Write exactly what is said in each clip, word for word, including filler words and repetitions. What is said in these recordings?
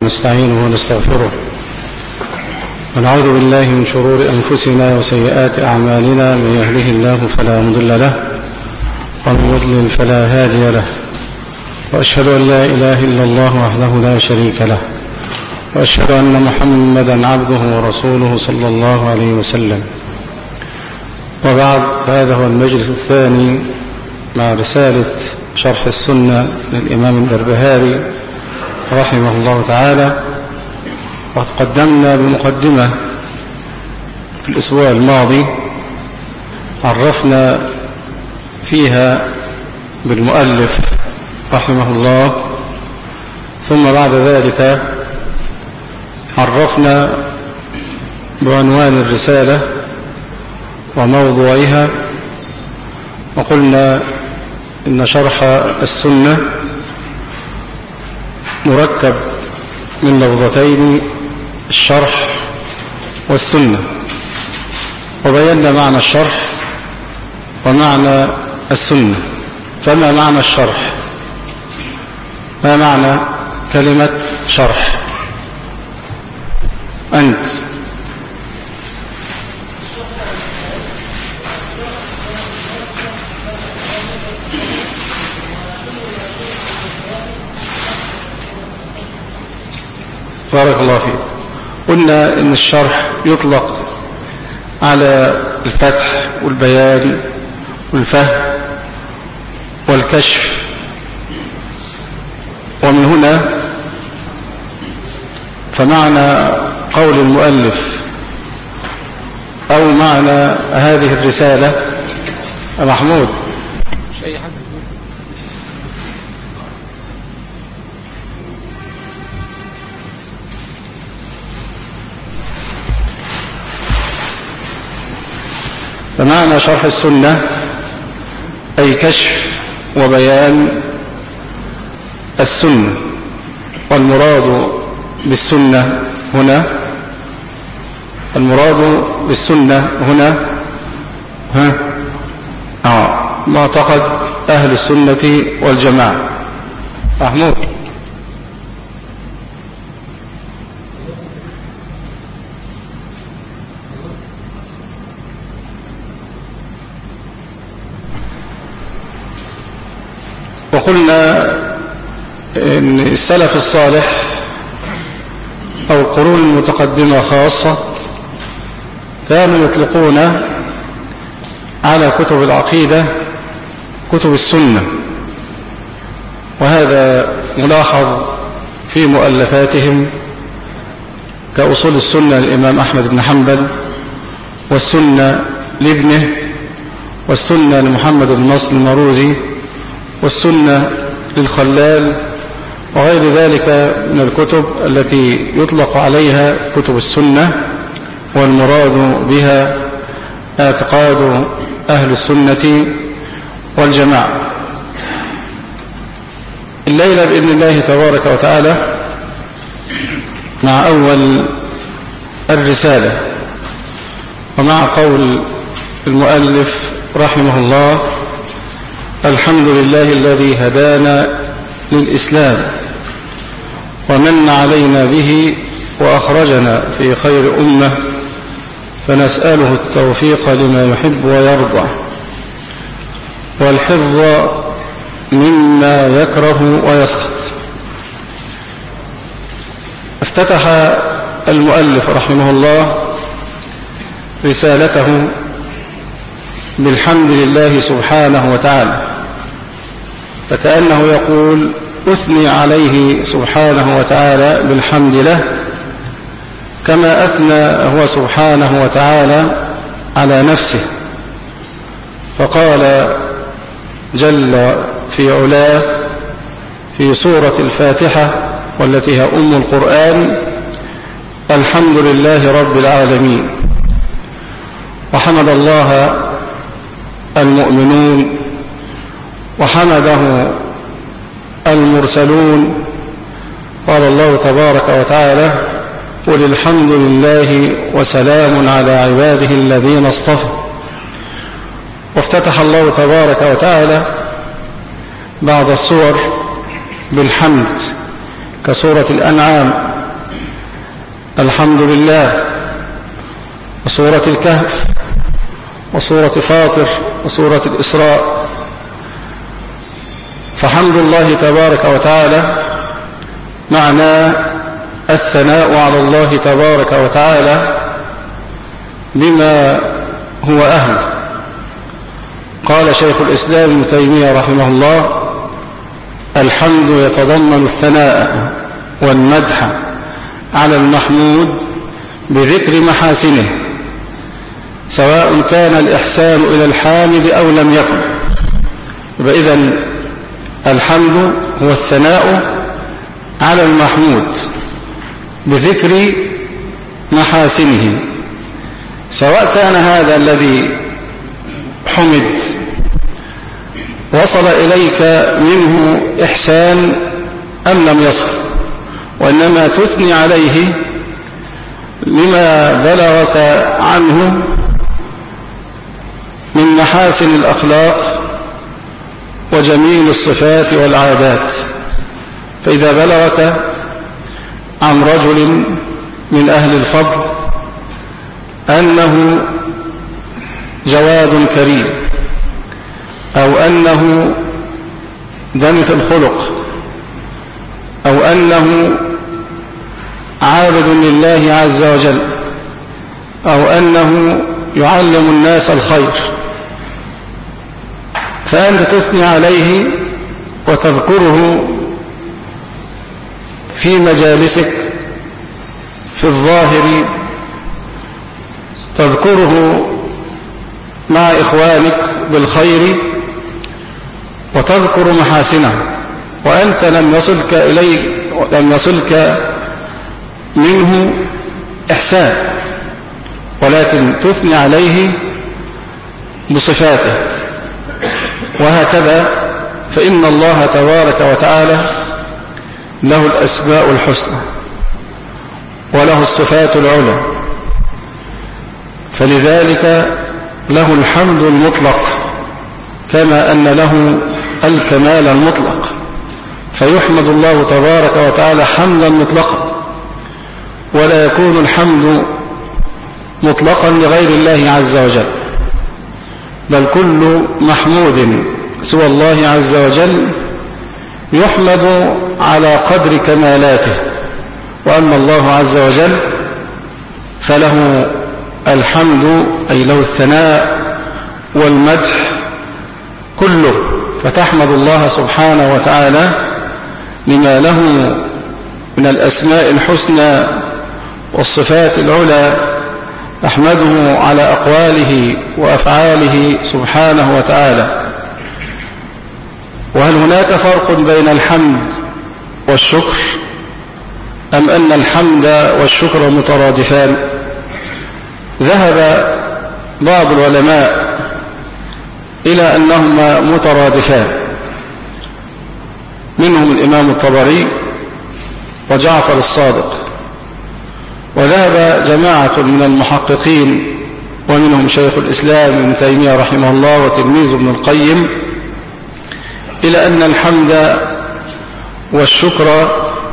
ونستعينه ونستغفره ونعوذ بالله من شرور أنفسنا وسيئات أعمالنا. من يهده الله فلا مضل له ومن يضلل فلا هادي له، وأشهد أن لا إله إلا الله وحده لا شريك له، وأشهد أن محمدا عبده ورسوله صلى الله عليه وسلم. وبعد، فهذا هو المجلس الثاني مع رسالة شرح السنة للإمام البربهاري رحمه الله تعالى. وقد قدمنا بمقدمة في الأسبوع الماضي عرفنا فيها بالمؤلف رحمه الله، ثم بعد ذلك عرفنا بعنوان الرسالة وموضوعها، وقلنا إن شرح السنة مركب من لفظتين: الشرح والسنة. وبينا معنى الشرح ومعنى السنة. فما معنى الشرح؟ ما معنى كلمة شرح؟ أنت بارك الله فيك. قلنا إن الشرح يطلق على الفتح والبيان والفهم والكشف، ومن هنا فمعنى قول المؤلف أو معنى هذه الرسالة محمود مش أي حاجة. فمعنى شرح السنة أي كشف وبيان السنة. والمراد بالسنة هنا المراد بالسنة هنا ها آه معتقد أهل السنة والجماعة. محمود وقلنا إن السلف الصالح أو القرون المتقدمة خاصة كانوا يطلقون على كتب العقيدة كتب السنة، وهذا ملاحظ في مؤلفاتهم كأصول السنة للإمام أحمد بن حنبل، والسنة لابنه، والسنة لمحمد بن نصر المروزي، والسنة للخلال، وغير ذلك من الكتب التي يطلق عليها كتب السنة، والمراد بها اعتقاد أهل السنة والجماعة. الليلة بإذن الله تبارك وتعالى مع أول الرسالة ومع قول المؤلف رحمه الله: الحمد لله الذي هدانا للإسلام ومن علينا به وأخرجنا في خير أمة، فنسأله التوفيق لما يحب ويرضى والحفظ مما يكره ويسخط. افتتح المؤلف رحمه الله رسالته بالحمد لله سبحانه وتعالى، فكأنه يقول: أثني عليه سبحانه وتعالى بالحمد له كما أثنى هو سبحانه وتعالى على نفسه، فقال جل في علاه في سورة الفاتحة والتي هي أم القرآن: الحمد لله رب العالمين. وحمد الله المؤمنون وحمده المرسلون. قال الله تبارك وتعالى: قل الحمد لله وسلام على عباده الذين اصطفى. وافتتح الله تبارك وتعالى بعض السور بالحمد كسورة الأنعام الحمد لله، وسورة الكهف، وسورة فاطر، وسورة الإسراء. فحمد الله تبارك وتعالى معنى الثناء على الله تبارك وتعالى بما هو أهل. قال شيخ الإسلام ابن تيمية رحمه الله: الحمد يتضمن الثناء والمدح على المحمود بذكر محاسنه، سواء كان الإحسان إلى الحامد أو لم يكن. فإذن الحمد هو الثناء على المحمود بذكر محاسنه، سواء كان هذا الذي حمد وصل إليك منه إحسان أم لم يصل، وإنما تثني عليه لما بلغك عنه من محاسن الأخلاق وجميل الصفات والعادات. فإذا بلغك عن رجل من أهل الفضل أنه جواد كريم، أو أنه دمث الخلق، أو أنه عابد لله عز وجل، أو أنه يعلم الناس الخير، فأنت تثني عليه وتذكره في مجالسك في الظاهر، تذكره مع إخوانك بالخير وتذكر محاسنه، وأنت لم يصلك إليه لم يصلك منه إحسان، ولكن تثني عليه بصفاته. وهكذا فإن الله تبارك وتعالى له الأسماء الحسنى وله الصفات العلى، فلذلك له الحمد المطلق، كما أن له الكمال المطلق، فيحمد الله تبارك وتعالى حمدا مطلقا، ولا يكون الحمد مطلقا لغير الله عز وجل، بل كل محمود سوى الله عز وجل يحمد على قدر كمالاته. وأما الله عز وجل فله الحمد، أي له الثناء والمدح كله، فتحمد الله سبحانه وتعالى لما له من الأسماء الحسنى والصفات العلى، أحمده على أقواله وأفعاله سبحانه وتعالى. وهل هناك فرق بين الحمد والشكر، أم أن الحمد والشكر مترادفان؟ ذهب بعض العلماء إلى أنهما مترادفان، منهم الإمام الطبري وجعفر الصادق، وذهب جماعة من المحققين ومنهم شيخ الإسلام ابن تيمية رحمه الله وتلميذ ابن القيم إلى أن الحمد والشكر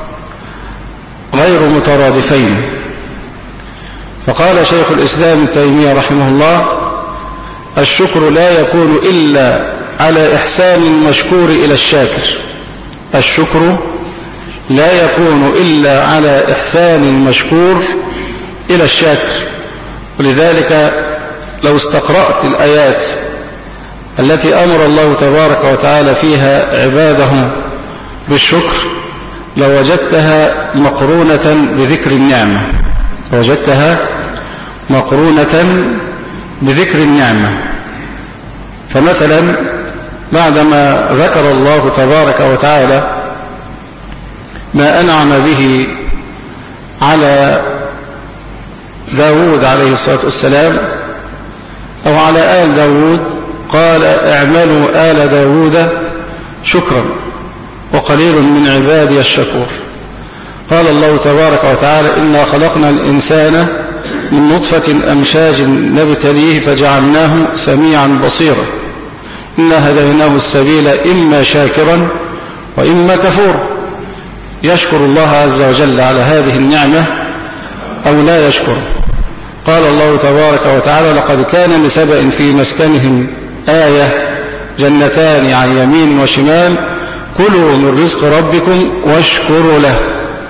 غير مترادفين. فقال شيخ الإسلام ابن تيمية رحمه الله: الشكر لا يكون إلا على إحسان المشكور إلى الشاكر. الشكر لا يكون إلا على إحسان المشكور إلى الشاكر. ولذلك لو استقرأت الآيات التي أمر الله تبارك وتعالى فيها عباده بالشكر لوجدتها مقرونة بذكر النعمة، وجدتها مقرونة بذكر النعمة. فمثلا بعدما ذكر الله تبارك وتعالى ما أنعم به على داود عليه الصلاة والسلام أو على آل داود، قال: اعملوا آل داود شكرا وقليل من عبادي الشكور. قال الله تبارك وتعالى: إنا خلقنا الإنسان من نطفة أمشاج نبتليه فجعلناه سميعا بصيرا، إنا هديناه السبيل إما شاكرا وإما كفورا. يشكر الله عز وجل على هذه النعمة أو لا يشكر. قال الله تبارك وتعالى لقد كان لسبأ في مسكنهم آية جنتان عن يمين وشمال كلوا من رزق ربكم واشكروا له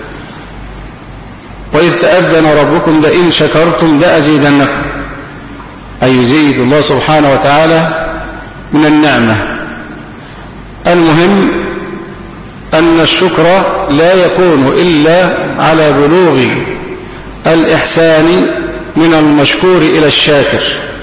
وإذ تأذن ربكم لئن شكرتم لأزيدنكم، أي يزيد الله سبحانه وتعالى من النعمة. المهم أن الشكر لا يكون إلا على بلوغ الإحسان من المشكور إلى الشاكر.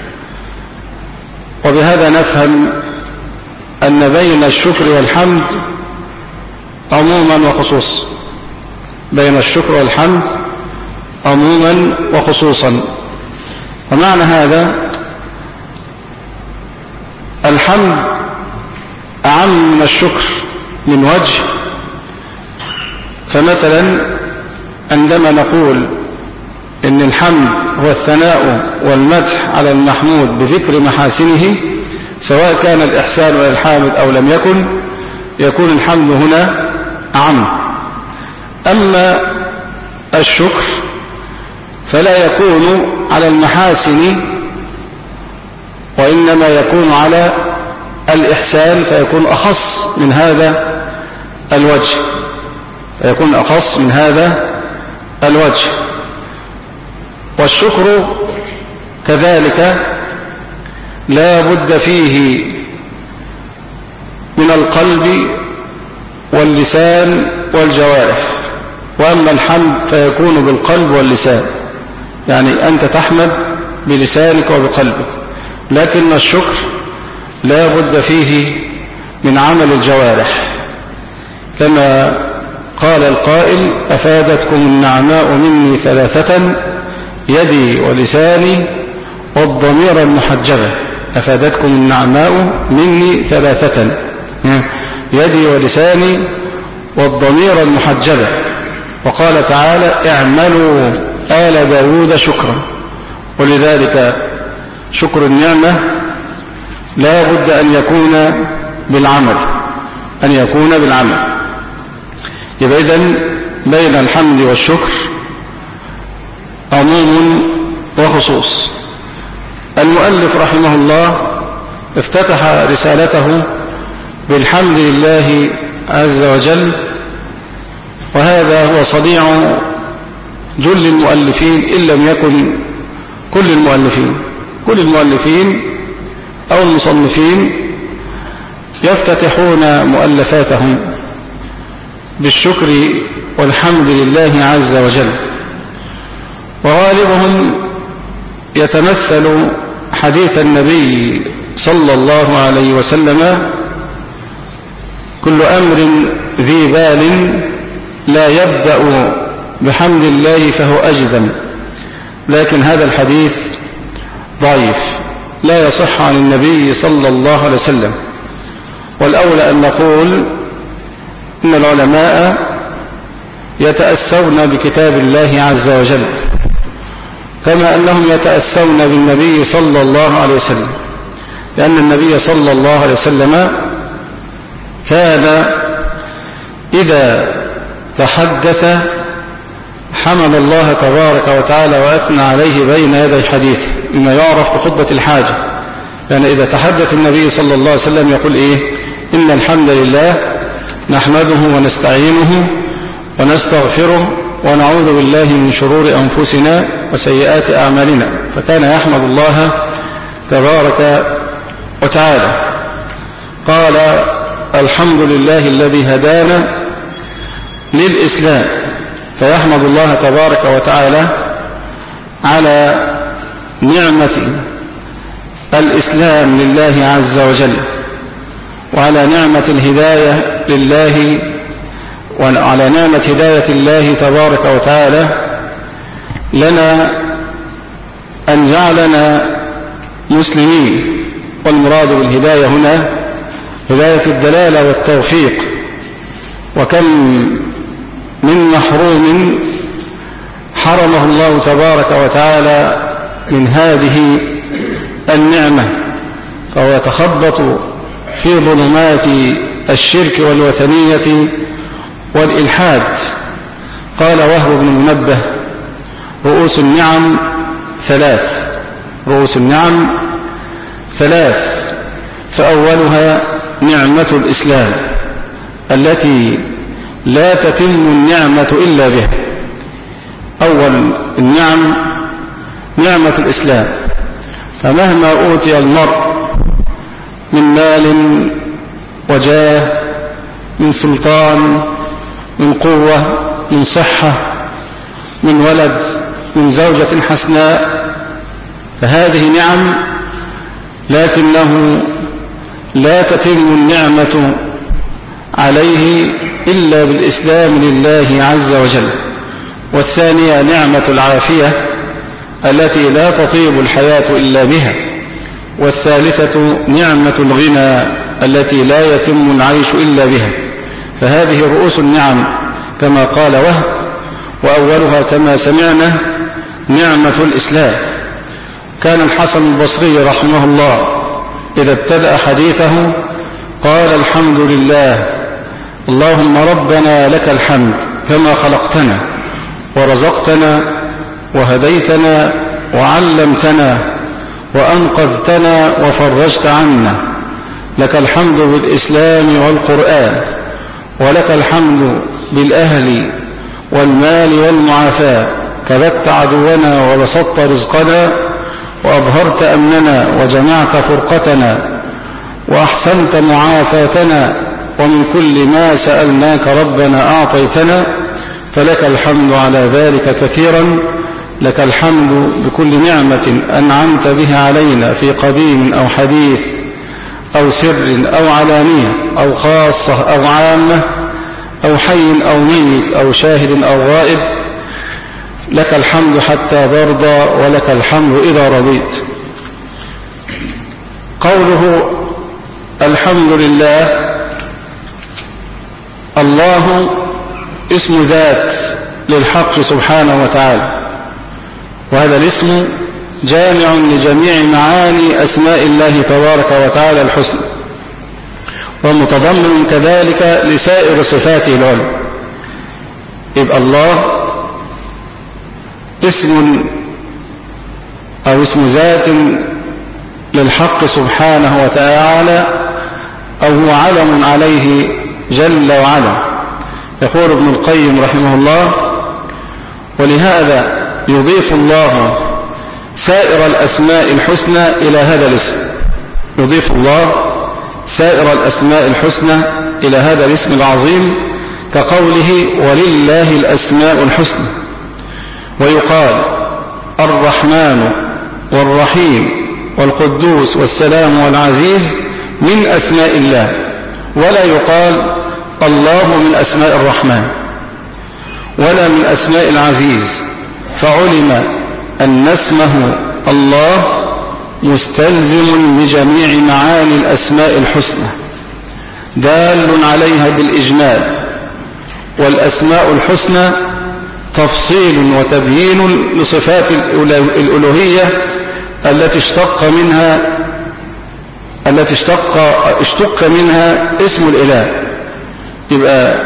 وبهذا نفهم أن بين الشكر والحمد عموما وخصوصا، بين الشكر والحمد عموما وخصوصا. ومعنى هذا الحمد أعم من الشكر من وجه. فمثلا عندما نقول إن الحمد هو الثناء والمدح على المحمود بذكر محاسنه، سواء كان الإحسان إلى الحامد أو لم يكن، يكون الحمد هنا أعم. أما الشكر فلا يكون على المحاسن، وإنما يكون على الإحسان، فيكون أخص من هذا الوجه، فيكون أخص من هذا الوجه. والشكر كذلك لا بد فيه من القلب واللسان والجوارح. وأما الحمد فيكون بالقلب واللسان، يعني أنت تحمد بلسانك وبقلبك، لكن الشكر لا بد فيه من عمل الجوارح، كما قال القائل أفادتكم النعماء مني ثلاثة يدي ولساني والضمير المحجبة. أفادتكم النعماء مني ثلاثة يدي ولساني والضمير المحجبة. وقال تعالى اعملوا آل داود شكرا. ولذلك شكر النعمة لا بد أن يكون بالعمل، أن يكون بالعمل. يبقى إذن بين الحمد والشكر عموم وخصوص. المؤلف رحمه الله افتتح رسالته بالحمد لله عز وجل، وهذا هو صنيع جل المؤلفين إن لم يكن كل المؤلفين. كل المؤلفين أو المصنفين يفتتحون مؤلفاتهم بالشكر والحمد لله عز وجل، وغالبهم يتمثل حديث النبي صلى الله عليه وسلم كل أمر ذي بال لا يبدأ بحمد الله فهو أجذم. لكن هذا الحديث ضعيف لا يصح عن النبي صلى الله عليه وسلم. والأولى أن نقول إن العلماء يتأسون بكتاب الله عز وجل كما أنهم يتأسون بالنبي صلى الله عليه وسلم، لأن النبي صلى الله عليه وسلم كان إذا تحدث حمد الله تبارك وتعالى وأثنى عليه بين يدي حديثه، مما يعرف بخطبة الحاجة. يعني إذا تحدث النبي صلى الله عليه وسلم يقول إيه؟ إن الحمد لله نحمده ونستعينه ونستغفره ونعوذ بالله من شرور أنفسنا وسيئات أعمالنا. فكان يحمد الله تبارك وتعالى. قال الحمد لله الذي هدانا للإسلام، فيحمد الله تبارك وتعالى على نعمة الإسلام لله عز وجل، وعلى نعمة الهداية لله، وعلى نعمة هداية الله تبارك وتعالى لنا أن جعلنا مسلمين. والمراد بالهداية هنا هداية الدلالة والتوفيق. وكم من محروم حرمه الله تبارك وتعالى من هذه النعمة، فهو يتخبط في ظلمات الشرك والوثنية والإلحاد. قال وهب بن منبه رؤوس النعم ثلاث رؤوس النعم ثلاث فأولها نعمة الإسلام التي لا تتم النعمة إلا بها. أول النعم نعمة الإسلام، فمهما أوتي المرء من مال وجاه، من سلطان، من قوة، من صحة، من ولد، من زوجة حسناء، فهذه نعم، لكنه لا تتم النعمة عليه إلا بالإسلام لله عز وجل. والثانية نعمة العافية التي لا تطيب الحياة إلا بها. والثالثة نعمة الغنى التي لا يتم العيش إلا بها. فهذه رؤوس النعم كما قال وهب، وأولها كما سمعنا نعمة الإسلام. كان الحسن البصري رحمه الله إذا ابتدأ حديثه قال الحمد لله اللهم ربنا لك الحمد كما خلقتنا ورزقتنا وهديتنا وعلمتنا وأنقذتنا وفرجت عنا، لك الحمد بالإسلام والقرآن، ولك الحمد بالأهل والمال والمعافاة، كبت عدونا وبسطت رزقنا وأظهرت أمننا وجمعت فرقتنا وأحسنت معافاتنا، ومن كل ما سألناك ربنا أعطيتنا، فلك الحمد على ذلك كثيرا. لك الحمد بكل نعمة أنعمت بها علينا في قديم أو حديث أو سر أو علانية أو خاصة أو عامة أو حي أو ميت أو شاهد أو غائب، لك الحمد حتى ترضى ولك الحمد إذا رضيت. قوله الحمد لله، الله اسم ذات للحق سبحانه وتعالى، وهذا الاسم جامع لجميع معاني أسماء الله تبارك وتعالى الحسنى، ومتضمن كذلك لسائر صفاته العلى. يبقى الله اسم أو اسم ذات للحق سبحانه وتعالى، أو هو علم عليه جل وعلا. يقول ابن القيم رحمه الله: ولهذا يضيف الله سائر الأسماء الحسنى إلى هذا الاسم، يضيف الله سائر الأسماء الحسنى إلى هذا الاسم العظيم، كقوله ولله الأسماء الحسنى. ويقال الرحمن والرحيم والقدوس والسلام والعزيز من أسماء الله، ولا يقال الله من أسماء الرحمن ولا من أسماء العزيز، فعلم أن اسمه الله مستلزم لجميع معاني الأسماء الحسنى، دال عليها بالإجمال. والأسماء الحسنى تفصيل وتبيين لصفات الألوهية التي اشتق منها التي اشتق اشتق منها اسم الإله. يبقى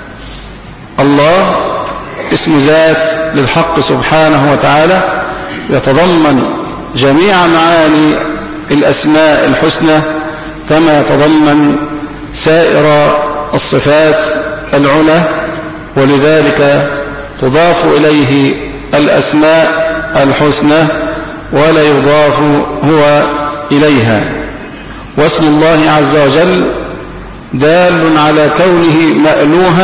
الله اسم ذات للحق سبحانه وتعالى، يتضمن جميع معاني الأسماء الحسنى كما يتضمن سائر الصفات العلى، ولذلك تضاف إليه الأسماء الحسنى ولا يضاف هو إليها. واسم الله عز وجل دال على كونه مألوها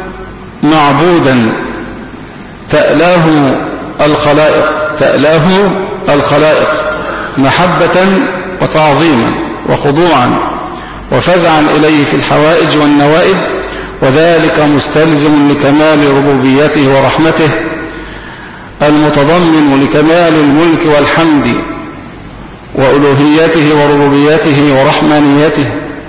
معبودا، تألاه الخلائق تألاه الخلائق محبة وتعظيما وخضوعا وفزعا إليه في الحوائج والنوائب، وذلك مستلزم لكمال ربوبيته ورحمته، المتضمن لكمال الملك والحمد وألوهيته وربوبيته ورحمانيته.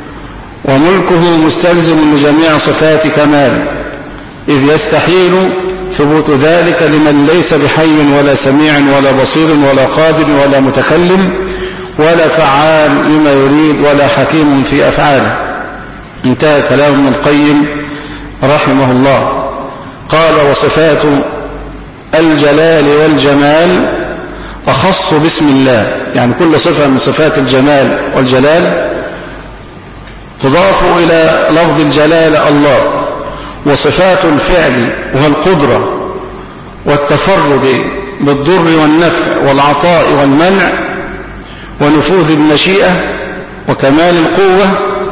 وملكه مستلزم لجميع صفات كمال، إذ يستحيل ثبوت ذلك لمن ليس بحي ولا سميع ولا بصير ولا قادر ولا متكلم ولا فعال لما يريد ولا حكيم في أفعاله. انتهى كلام ابن القيم رحمه الله. قال: وصفات الجلال والجمال أخص باسم الله، يعني كل صفة من صفات الجمال والجلال تضاف إلى لفظ الجلال الله، وصفات الفعل والقدرة والتفرد بالضر والنفع والعطاء والمنع ونفوذ المشيئة وكمال القوة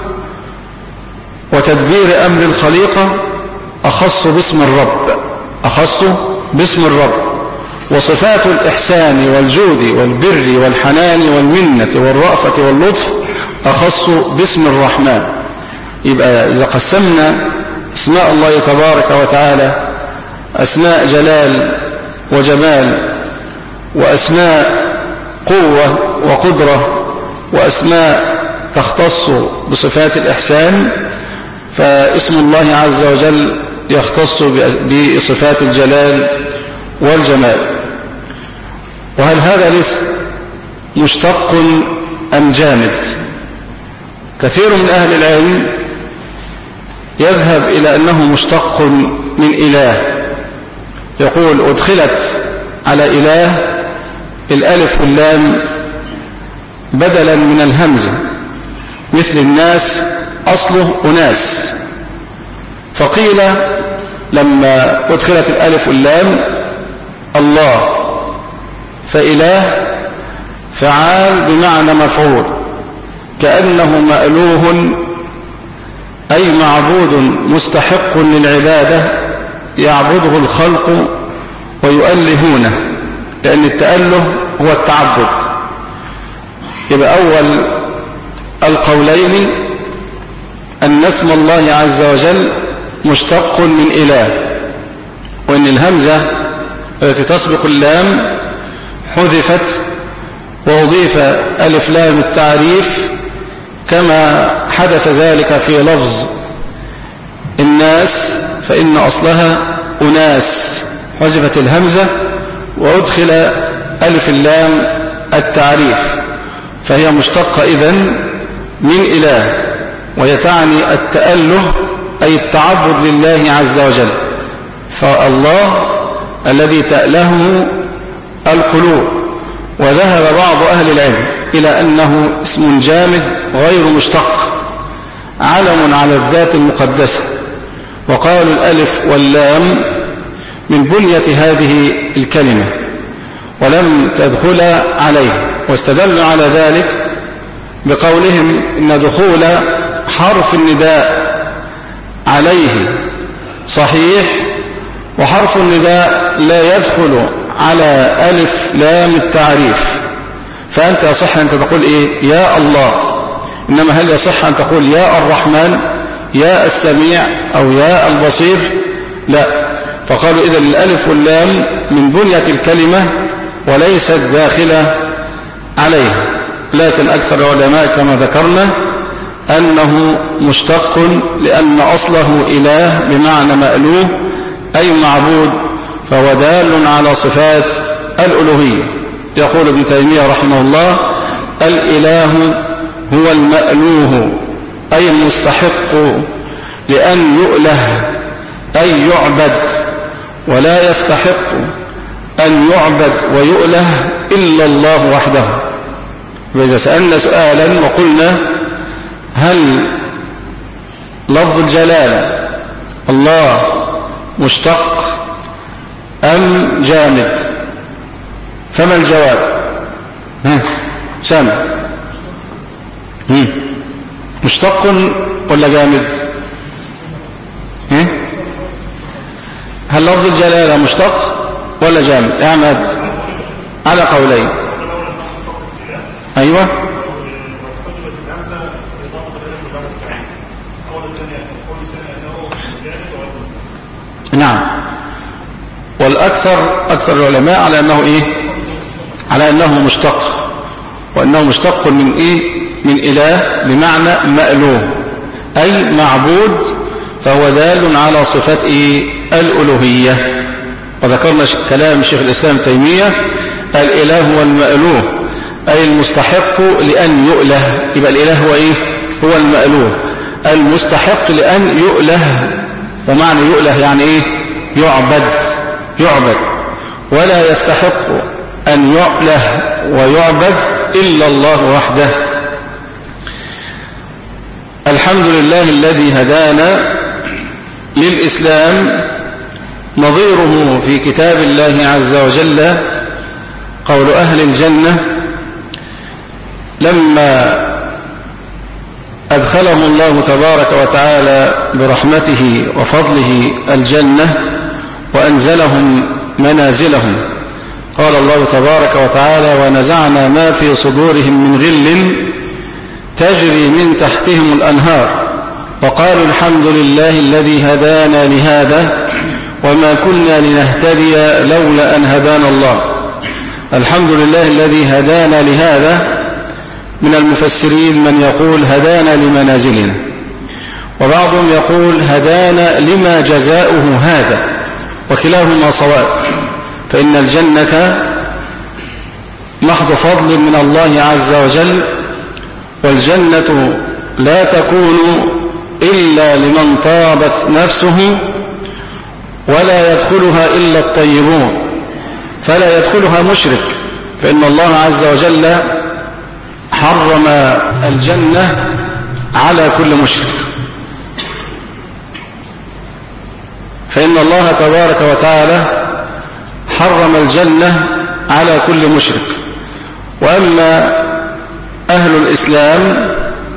وتدبير أمر الخليقة أخص باسم الرب، أخص باسم الرب. وصفات الإحسان والجود والبر والحنان والمنة والرأفة واللطف أخص باسم الرحمن. يبقى إذا قسمنا اسماء الله تبارك وتعالى أسماء جلال وجمال وأسماء قوة وقدرة وأسماء تختص بصفات الإحسان، فاسم الله عز وجل يختص بصفات الجلال والجمال. وهل هذا الاسم مشتق أم جامد؟ كثير من أهل العلم يذهب إلى أنه مشتق من إله، يقول أدخلت على إله الألف واللام بدلا من الهمزة، مثل الناس أصله أناس، فقيل لما أدخلت الألف واللام الله فإله فعال بمعنى مفعول، كأنه مألوه أي معبود مستحق للعبادة يعبده الخلق ويؤلهونه، لأن التأله هو التعبد. يبقى أول القولين أن اسم الله عز وجل مشتق من إله، وأن الهمزة التي تسبق اللام حذفت وأضيف ألف لام التعريف، كما حدث ذلك في لفظ الناس، فإن أصلها أناس، حذفت الهمزة وأدخل ألف اللام التعريف، فهي مشتقة إذن من إله، وهي تعني التأله أي التعبد لله عز وجل. فالله الذي تألهه القلوب. وذهب بعض أهل العلم إلى أنه اسم جامد غير مشتق، علم على الذات المقدسة، وقالوا الألف واللام من بنية هذه الكلمة ولم تدخل عليه، واستدلوا على ذلك بقولهم إن دخول حرف النداء عليه صحيح، وحرف النداء لا يدخل على ألف لام التعريف، فأنت يصح أن تقول إيه؟ يا الله، إنما هل يصح أن تقول يا الرحمن، يا السميع، أو يا البصير؟ لا. فقالوا إذا الألف واللام من بنية الكلمة وليست داخلة عليها، لكن أكثر العلماء كما ذكرنا أنه مشتق، لأن أصله إله بمعنى مألوه أي معبود، فهو دال على صفات الألوهية. يقول ابن تيمية رحمه الله: الإله هو المألوه أي المستحق لأن يؤله أي يعبد، ولا يستحق أن يعبد ويؤله إلا الله وحده. وإذا سألنا سؤالا وقلنا هل لفظ الجلال الله مشتق أم جامد، فما الجواب؟ ها سامع، مشتق ولا جامد؟ ها؟ هل لفظ الجلالة مشتق ولا جامد يا عماد؟ على قولين. أيوة نعم. والأكثر أكثر العلماء على أنه إيه؟ على أنه مشتق، وأنه مشتق من إيه؟ من إله بمعنى مألوه أي معبود، فهو دال على صفات إيه؟ الألوهية. وذكرنا كلام شيخ الإسلام تيمية: الإله هو المألوه أي المستحق لأن يؤله. يبقى الإله هو إيه؟ هو المألوه المستحق لأن يؤله، ومعنى يؤله يعني إيه؟ يعبد، يعبد. ولا يستحق أن يعله ويعبد إلا الله وحده. الحمد لله الذي هدانا للإسلام. نظيره في كتاب الله عز وجل قول أهل الجنة لما أدخلهم الله تبارك وتعالى برحمته وفضله الجنة وأنزلهم منازلهم. قال الله تبارك وتعالى: ونزعنا ما في صدورهم من غل تجري من تحتهم الأنهار وقالوا الحمد لله الذي هدانا لهذا وما كنا لنهتدي لولا أن هدانا الله. الحمد لله الذي هدانا لهذا. من المفسرين من يقول هدانا لمنازلنا، وبعضهم يقول هدانا لما جزاؤه هذا، وكلاهما صواب، فإن الجنة محض فضل من الله عز وجل، والجنة لا تكون إلا لمن طابت نفسه، ولا يدخلها إلا الطيبون، فلا يدخلها مشرك، فإن الله عز وجل حرم الجنة على كل مشرك. فإن الله تبارك وتعالى حرم الجنة على كل مشرك. وأما أهل الإسلام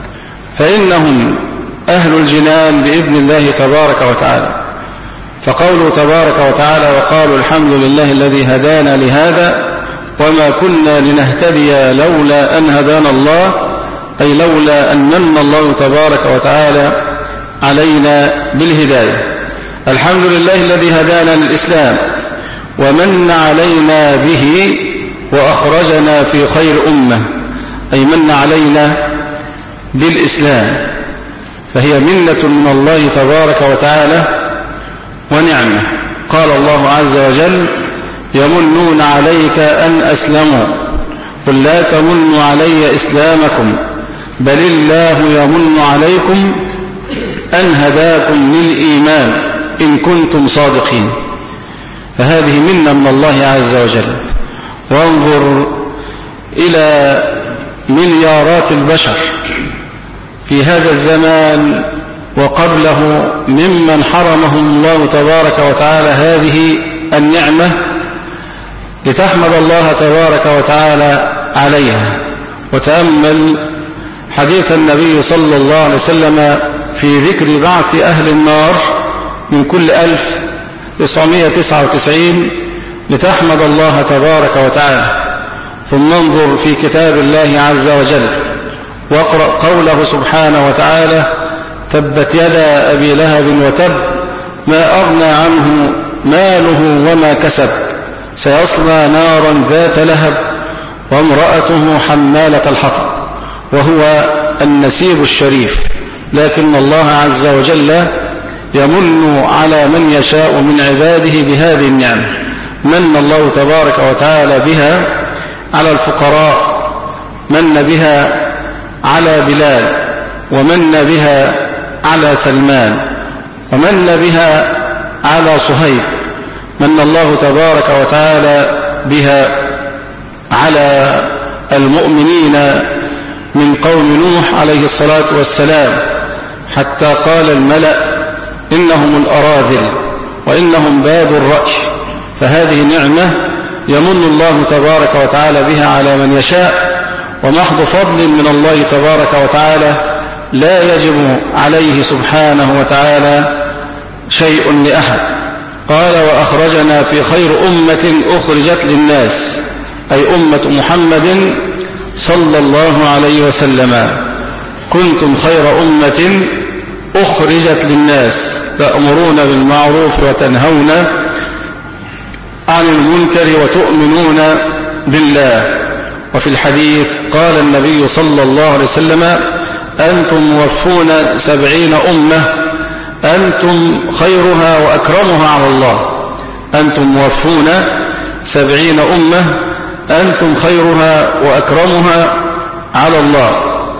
فإنهم أهل الجنان بإذن الله تبارك وتعالى. فقوله تبارك وتعالى: وقالوا الحمد لله الذي هدانا لهذا وما كنا لنهتدي لولا أن هدانا الله، أي لولا أن من الله تبارك وتعالى علينا بالهداية. الحمد لله الذي هدانا للإسلام ومن علينا به وأخرجنا في خير أمة، أي من علينا بالإسلام، فهي منة من الله تبارك وتعالى ونعمة. قال الله عز وجل: يمنون عليك أن أسلموا قل لا تمنوا علي إسلامكم بل الله يمن عليكم أن هداكم للإيمان إن كنتم صادقين. فهذه منة من الله عز وجل. وانظر إلى مليارات البشر في هذا الزمان وقبله ممن حرمهم الله تبارك وتعالى هذه النعمة، لتحمد الله تبارك وتعالى عليها. وتأمل حديث النبي صلى الله عليه وسلم في ذكر بعث أهل النار من كل ألف تسعمائة وتسعة وتسعين لتحمد الله تبارك وتعالى. ثم انظر في كتاب الله عز وجل واقرأ قوله سبحانه وتعالى: تبت يدا أبي لهب وتب ما أغنى عنه ماله وما كسب سيصلى نارا ذات لهب وامرأته حمالة الحطب. وهو النسيب الشريف. لكن الله عز وجل يمن على من يشاء من عباده بهذه النعمة. من الله تبارك وتعالى بها على الفقراء، من بها على بلال، ومن بها على سلمان، ومن بها على صهيب. من الله تبارك وتعالى بها على المؤمنين من قوم نوح عليه الصلاة والسلام، حتى قال الملأ إنهم الأراذل وإنهم باد الرأي. فهذه نعمة يمن الله تبارك وتعالى بها على من يشاء، ومحض فضل من الله تبارك وتعالى لا يجب عليه سبحانه وتعالى شيء لأحد. قال: وأخرجنا في خير أمة أخرجت للناس، أي أمة محمد صلى الله عليه وسلم. كنتم خير أمة أخرجت للناس تأمرون بالمعروف وتنهون عن المنكر وتؤمنون بالله. وفي الحديث قال النبي صلى الله عليه وسلم: أنتم موفون سبعين أمة أنتم خيرها وأكرمها على الله. أنتم موفون سبعين أمة أنتم خيرها وأكرمها على الله.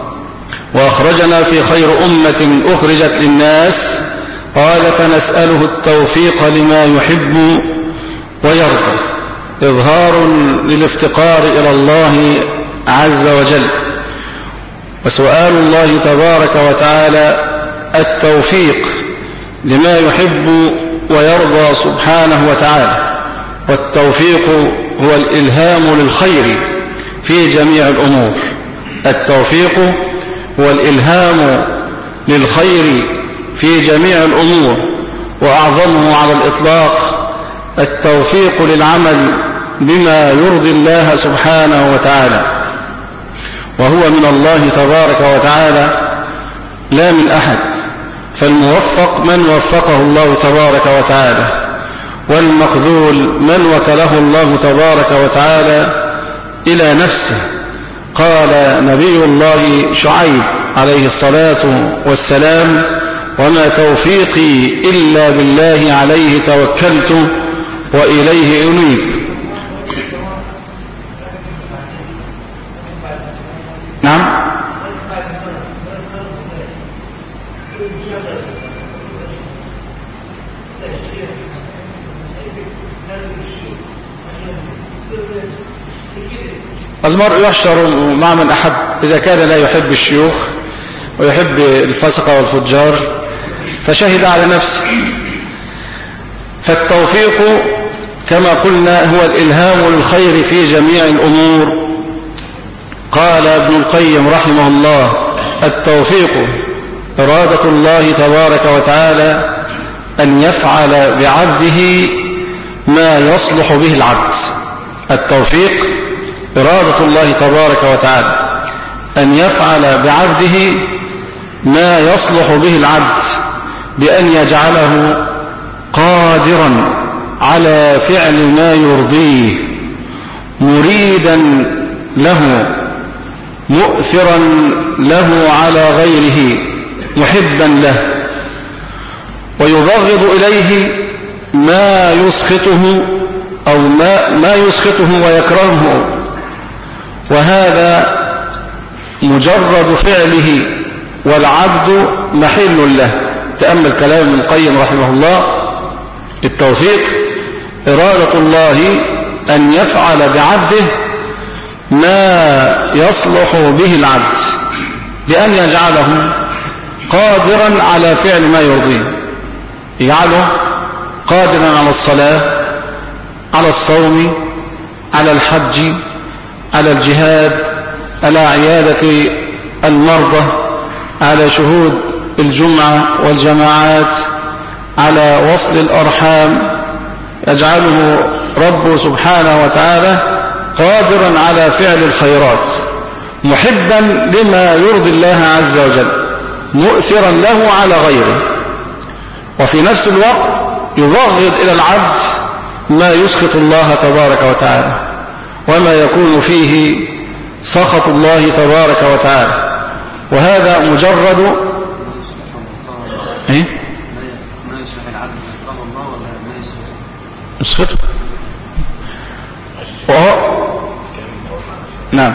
وأخرجنا في خير أمة أخرجت للناس. قال: فنسأله التوفيق لما يحب ويرضى. إظهار للافتقار إلى الله عز وجل، وسؤال الله تبارك وتعالى التوفيق لما يحب ويرضى سبحانه وتعالى. والتوفيق هو الإلهام للخير في جميع الأمور. التوفيق هو الإلهام للخير في جميع الأمور، وأعظمه على الإطلاق التوفيق للعمل بما يرضي الله سبحانه وتعالى، وهو من الله تبارك وتعالى لا من أحد. فالموفق من وفقه الله تبارك وتعالى، والمخذول من وكله الله تبارك وتعالى إلى نفسه. قال نبي الله شعيب عليه الصلاة والسلام: وما توفيقي إلا بالله عليه توكلت وإليه أنيب. نعم. المرء يحشر مع من أحب، إذا كان لا يحب الشيوخ ويحب الفسقة والفجار فشهد على نفسه. فالتوفيق كما قلنا هو الإلهام للخير في جميع الأمور. قال ابن القيم رحمه الله: التوفيق إرادة الله تبارك وتعالى أن يفعل بعبده ما يصلح به العبد. التوفيق إرادة الله تبارك وتعالى أن يفعل بعبده ما يصلح به العبد، بأن يجعله قادرا على فعل ما يرضيه، مريدا له، مؤثرا له على غيره، محبا له، ويبغض إليه ما يسخطه أو ما, ما يسخطه ويكرهه، وهذا مجرد فعله والعبد محل له. تأمل كلام ابن القيم رحمه الله: التوفيق إرادة الله أن يفعل بعبده ما يصلح به العبد، بأن يجعله قادرا على فعل ما يرضيه، يجعله قادرا على الصلاة، على الصوم، على الحج، على الجهاد، على عيادة المرضى، على شهود الجمعة والجماعات، على وصل الأرحام. يجعله رب سبحانه وتعالى قادرا على فعل الخيرات، محبا لما يرضي الله عز وجل، مؤثرا له على غيره. وفي نفس الوقت يبغض إلى العبد ما يسخط الله تبارك وتعالى، وما يكون فيه سخط الله تبارك وتعالى. وهذا مجرد ايه ما يسخط العبد يكره الله ولا ما يسخطه يسخطه وهو نعم.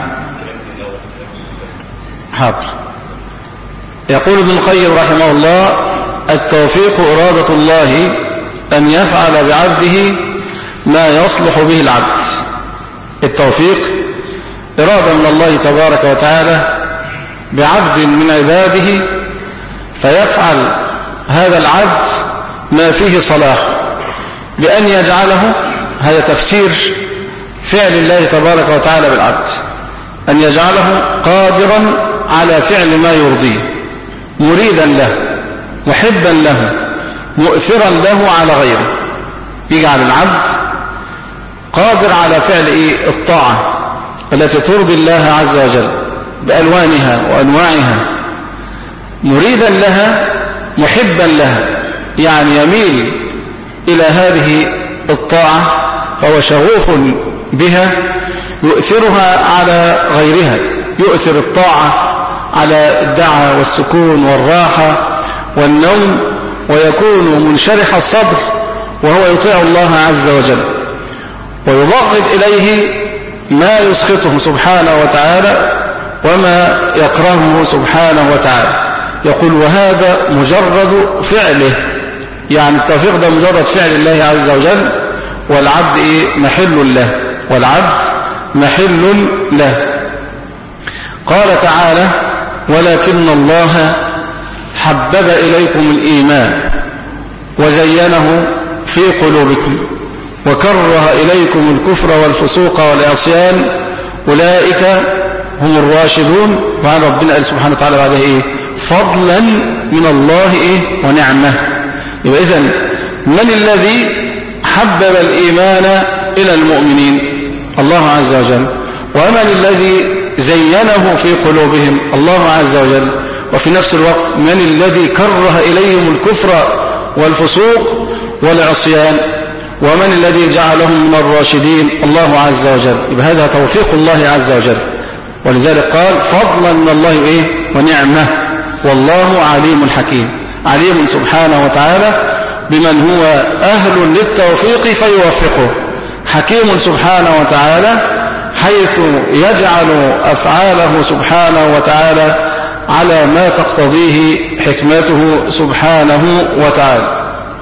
حاضر. يقول ابن القيم رحمه الله: التوفيق إرادة الله أن يفعل بعبده ما يصلح به العبد. التوفيق إرادة من الله تبارك وتعالى بعبد من عباده، فيفعل هذا العبد ما فيه صلاح، بأن يجعله، هذا تفسير فعل الله تبارك وتعالى بالعبد، أن يجعله قادرا على فعل ما يرضيه، مريدا له، محبا له، مؤثرا له على غيره. يجعل العبد قادر على فعل إيه؟ الطاعة التي ترضي الله عز وجل بألوانها وأنواعها، مريدا لها، محبا لها، يعني يميل إلى هذه الطاعة فهو شغوف بها، يؤثرها على غيرها، يؤثر الطاعة على الدعوة والسكون والراحة والنوم، ويكون منشرح الصدر وهو يطيع الله عز وجل، ويبغض إليه ما يسخطه سبحانه وتعالى وما يكرهه سبحانه وتعالى. يقول: وهذا مجرد فعله، يعني التوفيق ده مجرد فعل الله عز وجل، والعبد إيه؟ محل له. والعبد محل له. قال تعالى: ولكن الله حبب إليكم الإيمان وزينه في قلوبكم وكره إليكم الكفر والفسوق والعصيان أولئك هم الراشدون. وعن ربنا قال سبحانه وتعالى بعدها إيه؟ فضلا من الله إيه؟ ونعمه. يبقى إذن من الذي حبب الإيمان إلى المؤمنين؟ الله عز وجل. ومن الذي زينه في قلوبهم؟ الله عز وجل. وفي نفس الوقت من الذي كره إليهم الكفر والفسوق والعصيان؟ ومن الذي جعلهم من الراشدين؟ الله عز وجل. يبقى هذا توفيق الله عز وجل، ولذلك قال فضلا من الله إيه؟ ونعمه، والله عليم حكيم. عليم سبحانه وتعالى بمن هو أهل للتوفيق فيوفقه، حكيم سبحانه وتعالى حيث يجعل أفعاله سبحانه وتعالى على ما تقتضيه حكمته سبحانه وتعالى.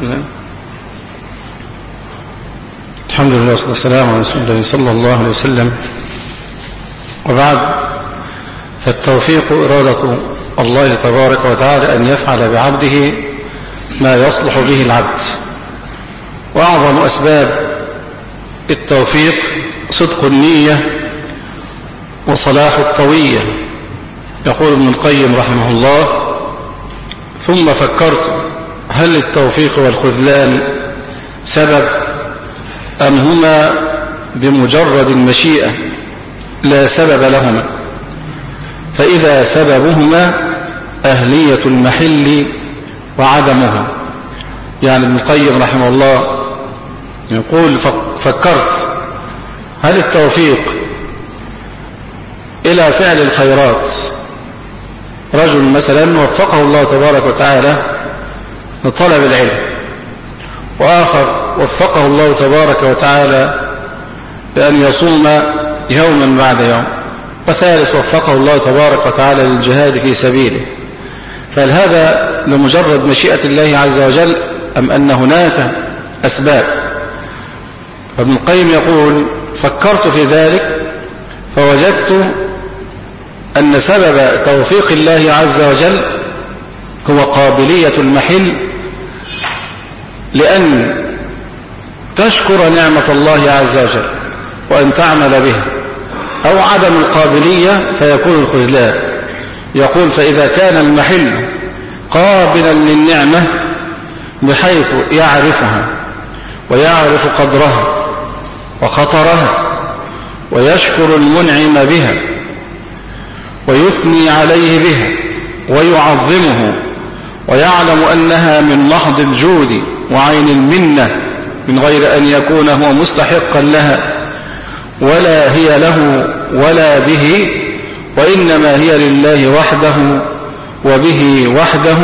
الحمد لله والصلاة والسلام على رسول الله صلى الله عليه وسلم. وبعد، فالتوفيق إرادة الله تبارك وتعالى أن يفعل بعبده ما يصلح به العبد. وأعظم أسباب التوفيق صدق النية وصلاح الطوية. يقول ابن القيم رحمه الله: ثم فكرت هل التوفيق والخذلان سبب أم هما بمجرد المشيئة لا سبب لهما؟ فإذا سببهما أهلية المحل وعدمها. يعني ابن القيم رحمه الله يقول: فكرت هل التوفيق إلى فعل الخيرات، رجل مثلا وفقه الله تبارك وتعالى لطلب العلم، وآخر وفقه الله تبارك وتعالى بأن يصوم يوما بعد يوم، وثالث وفقه الله تبارك وتعالى للجهاد في سبيله، فهل هذا لمجرد مشيئة الله عز وجل أم أن هناك أسباب؟ فابن القيم يقول: فكرت في ذلك فوجدت أن سبب توفيق الله عز وجل هو قابلية المحل، لأن تشكر نعمة الله عز وجل وأن تعمل بها، أو عدم القابلية فيكون الخذلان. يقول: فإذا كان المحل قابلا للنعمة بحيث يعرفها ويعرف قدرها وخطرها ويشكر المنعم بها ويثني عليه بها ويعظمه ويعلم أنها من محض الجود وعين المنة من غير أن يكون هو مستحقا لها ولا هي له ولا به، وإنما هي لله وحده وبه وحده،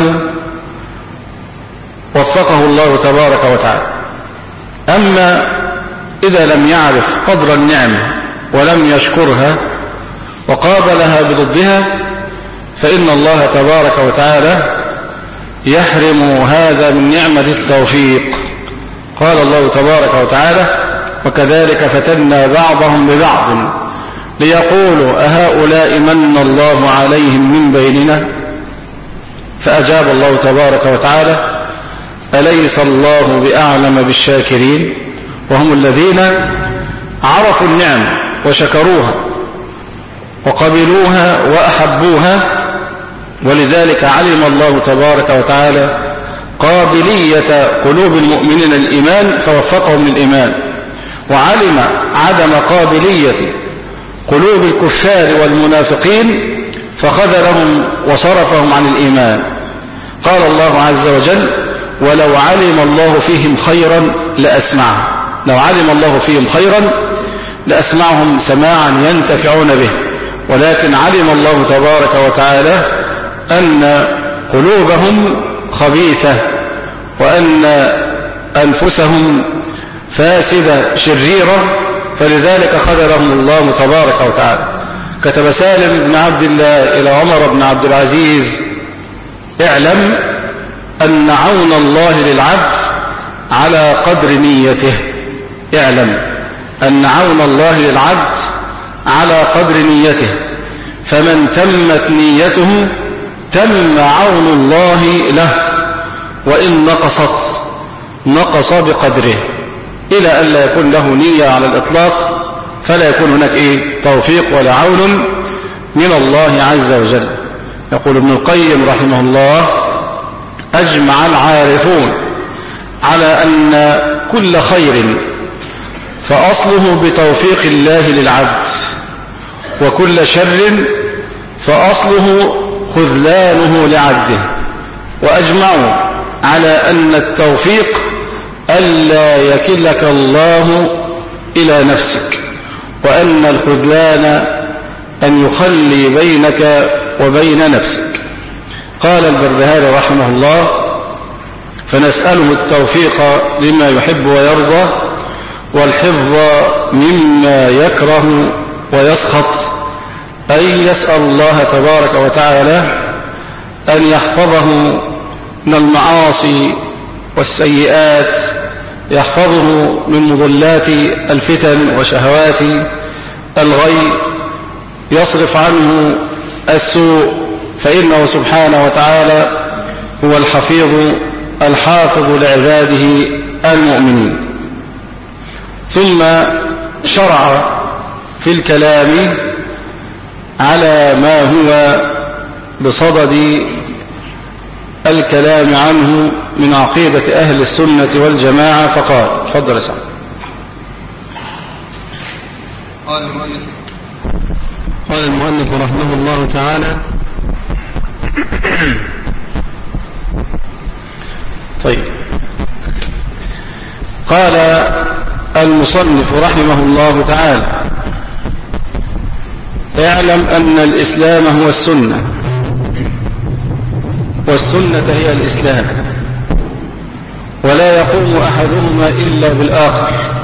وفقه الله تبارك وتعالى. أما إذا لم يعرف قدر النعمة ولم يشكرها وقابلها بضدها، فإن الله تبارك وتعالى يحرم هذا من نعمة التوفيق. قال الله تبارك وتعالى: وكذلك فتنا بعضهم ببعض ليقولوا أهؤلاء من الله عليهم من بيننا؟ فأجاب الله تبارك وتعالى: أليس الله بأعلم بالشاكرين؟ وهم الذين عرفوا النعم وشكروها وقبلوها وأحبوها، ولذلك علم الله تبارك وتعالى قابلية قلوب المؤمنين الإيمان فوفقهم للإيمان، وعلم عدم قابلية قلوب الكفار والمنافقين فخذلهم وصرفهم عن الإيمان. قال الله عز وجل: ولو علم الله فيهم خيرا لأسمعهم. لو علم الله فيهم خيرا لأسمعهم سماعا ينتفعون به، ولكن علم الله تبارك وتعالى أن قلوبهم خبيثة وأن أنفسهم فاسدة شريرة، فلذلك خذلهم الله تبارك وتعالى. كتب سالم بن عبد الله إلى عمر بن عبد العزيز: اعلم أن عون الله للعبد على قدر نيته. اعلم أن عون الله للعبد على قدر نيته، فمن تمت نيته تم عون الله له، وإن نقصت نقص بقدره، إلى أن لا يكون له نية على الإطلاق، فلا يكون هناك إيه؟ توفيق ولا عون من الله عز وجل. يقول ابن القيم رحمه الله: أجمع العارفون على أن كل خير فأصله بتوفيق الله للعبد، وكل شر فأصله خذلانه لعبده، وأجمعوا على أن التوفيق ألا يكلك الله إلى نفسك، وأن الخذلان أن يخلي بينك وبين نفسك. قال البربهاري رحمه الله: فنسأله التوفيق لما يحب ويرضى، والحفظ مما يكره ويسخط، أي يسأل الله تبارك وتعالى أن يحفظه من المعاصي والسيئات، يحفظه من مضلات الفتن وشهوات الغي، يصرف عنه السوء، فإنه سبحانه وتعالى هو الحفيظ الحافظ لعباده المؤمنين. ثم شرع في الكلام على ما هو بصدد الكلام عنه من عقيدة أهل السنة والجماعة، فقال: تفضل يا سعد. قال المؤلف قال المؤلف رحمه الله تعالى: طيب. قال المصنف رحمه الله تعالى: اعلم أن الإسلام هو السنة، والسنة هي الإسلام، ولا يقوم أحدهما إلا بالآخر.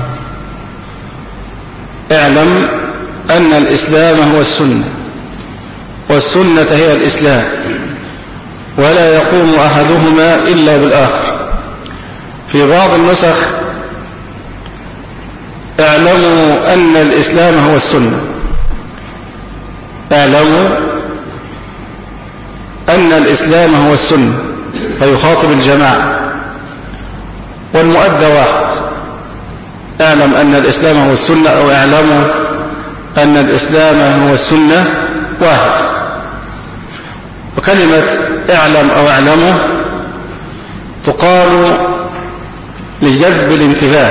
اعلم أن الإسلام هو السنة، والسنة هي الإسلام، ولا يقوم أحدهما إلا بالآخر. في بعض النسخ: اعلموا أن الإسلام هو السنة. اعلموا أن الإسلام هو السنة، فيخاطب الجماعة، والمؤدى واحد: اعلم أن الإسلام هو السنة، أو اعلموا أن الإسلام هو السنة واحد. وكلمة اعلم أو اعلموا تقال لجذب الانتباه،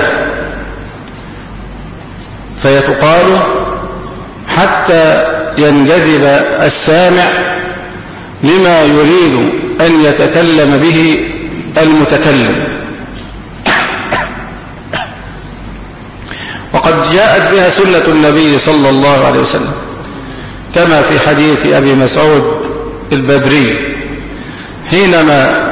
فهي تقال حتى ينجذب السامع لما يريد أن يتكلم به المتكلم. وقد جاءت بها سنة النبي صلى الله عليه وسلم، كما في حديث أبي مسعود البدري حينما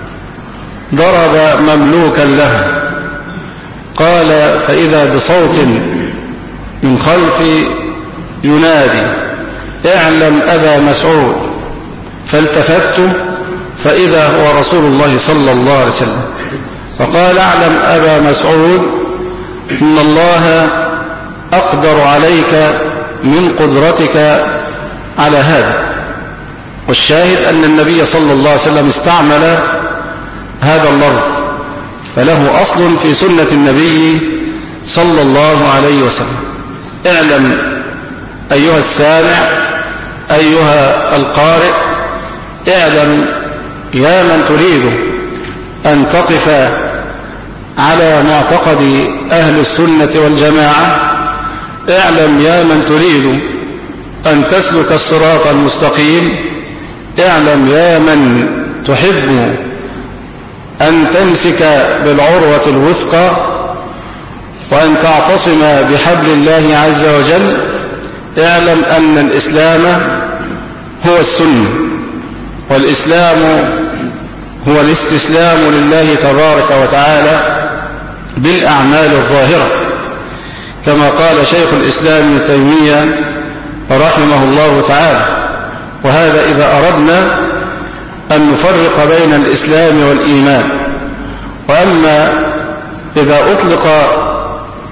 ضرب مملوكا له، قال: فإذا بصوت من خلفي ينادي: اعلم أبا مسعود، فالتفت فإذا هو رسول الله صلى الله عليه وسلم، فقال: اعلم أبا مسعود إن الله أقدر عليك من قدرتك على هذا. والشاهد أن النبي صلى الله عليه وسلم استعمل هذا اللفظ، فله أصل في سنة النبي صلى الله عليه وسلم. اعلم أيها السامع، أيها القارئ، اعلم يا من تريد أن تقف على معتقد أهل السنة والجماعة، اعلم يا من تريد أن تسلك الصراط المستقيم، اعلم يا من تحب أن تمسك بالعروة الوثقى وأن تعتصم بحبل الله عز وجل، اعلم أن الإسلام هو السنة، والإسلام هو الاستسلام لله تبارك وتعالى بالأعمال الظاهرة، كما قال شيخ الإسلام ابن تيمية رحمه الله تعالى. وهذا إذا أردنا أن نفرق بين الإسلام والإيمان. وأما إذا أطلق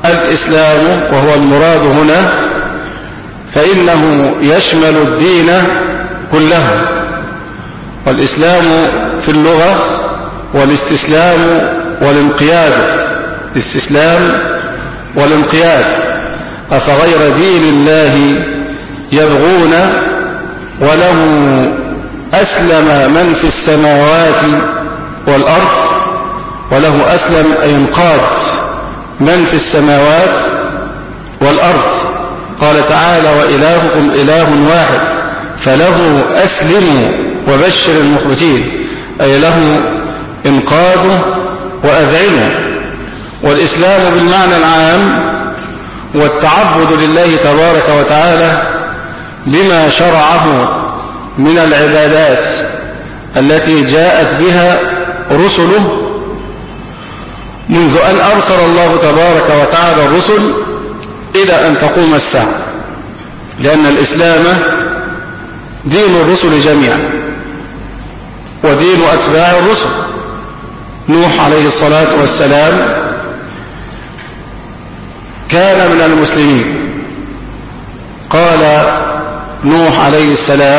الإسلام وهو المراد هنا فإنه يشمل الدين كله. والإسلام في اللغة والاستسلام والانقياد، الاستسلام والانقياد. أفغير دين الله يبغون وله أسلم من في السماوات والأرض، وله أسلم أي انقاد من في السماوات والأرض. قال تعالى وإلهكم إله واحد فله أسلموا وبشر المخبتين، أي له انقاده وأذعنه. والإسلام بالمعنى العام والتعبد لله تبارك وتعالى بما شرعه من العبادات التي جاءت بها رسله منذ أن أرسل الله تبارك وتعالى الرسل إلى أن تقوم الساعة، لأن الإسلام دين الرسل جميعا ودين أتباع الرسل. نوح عليه الصلاة والسلام كان من المسلمين. قال نوح عليه السلام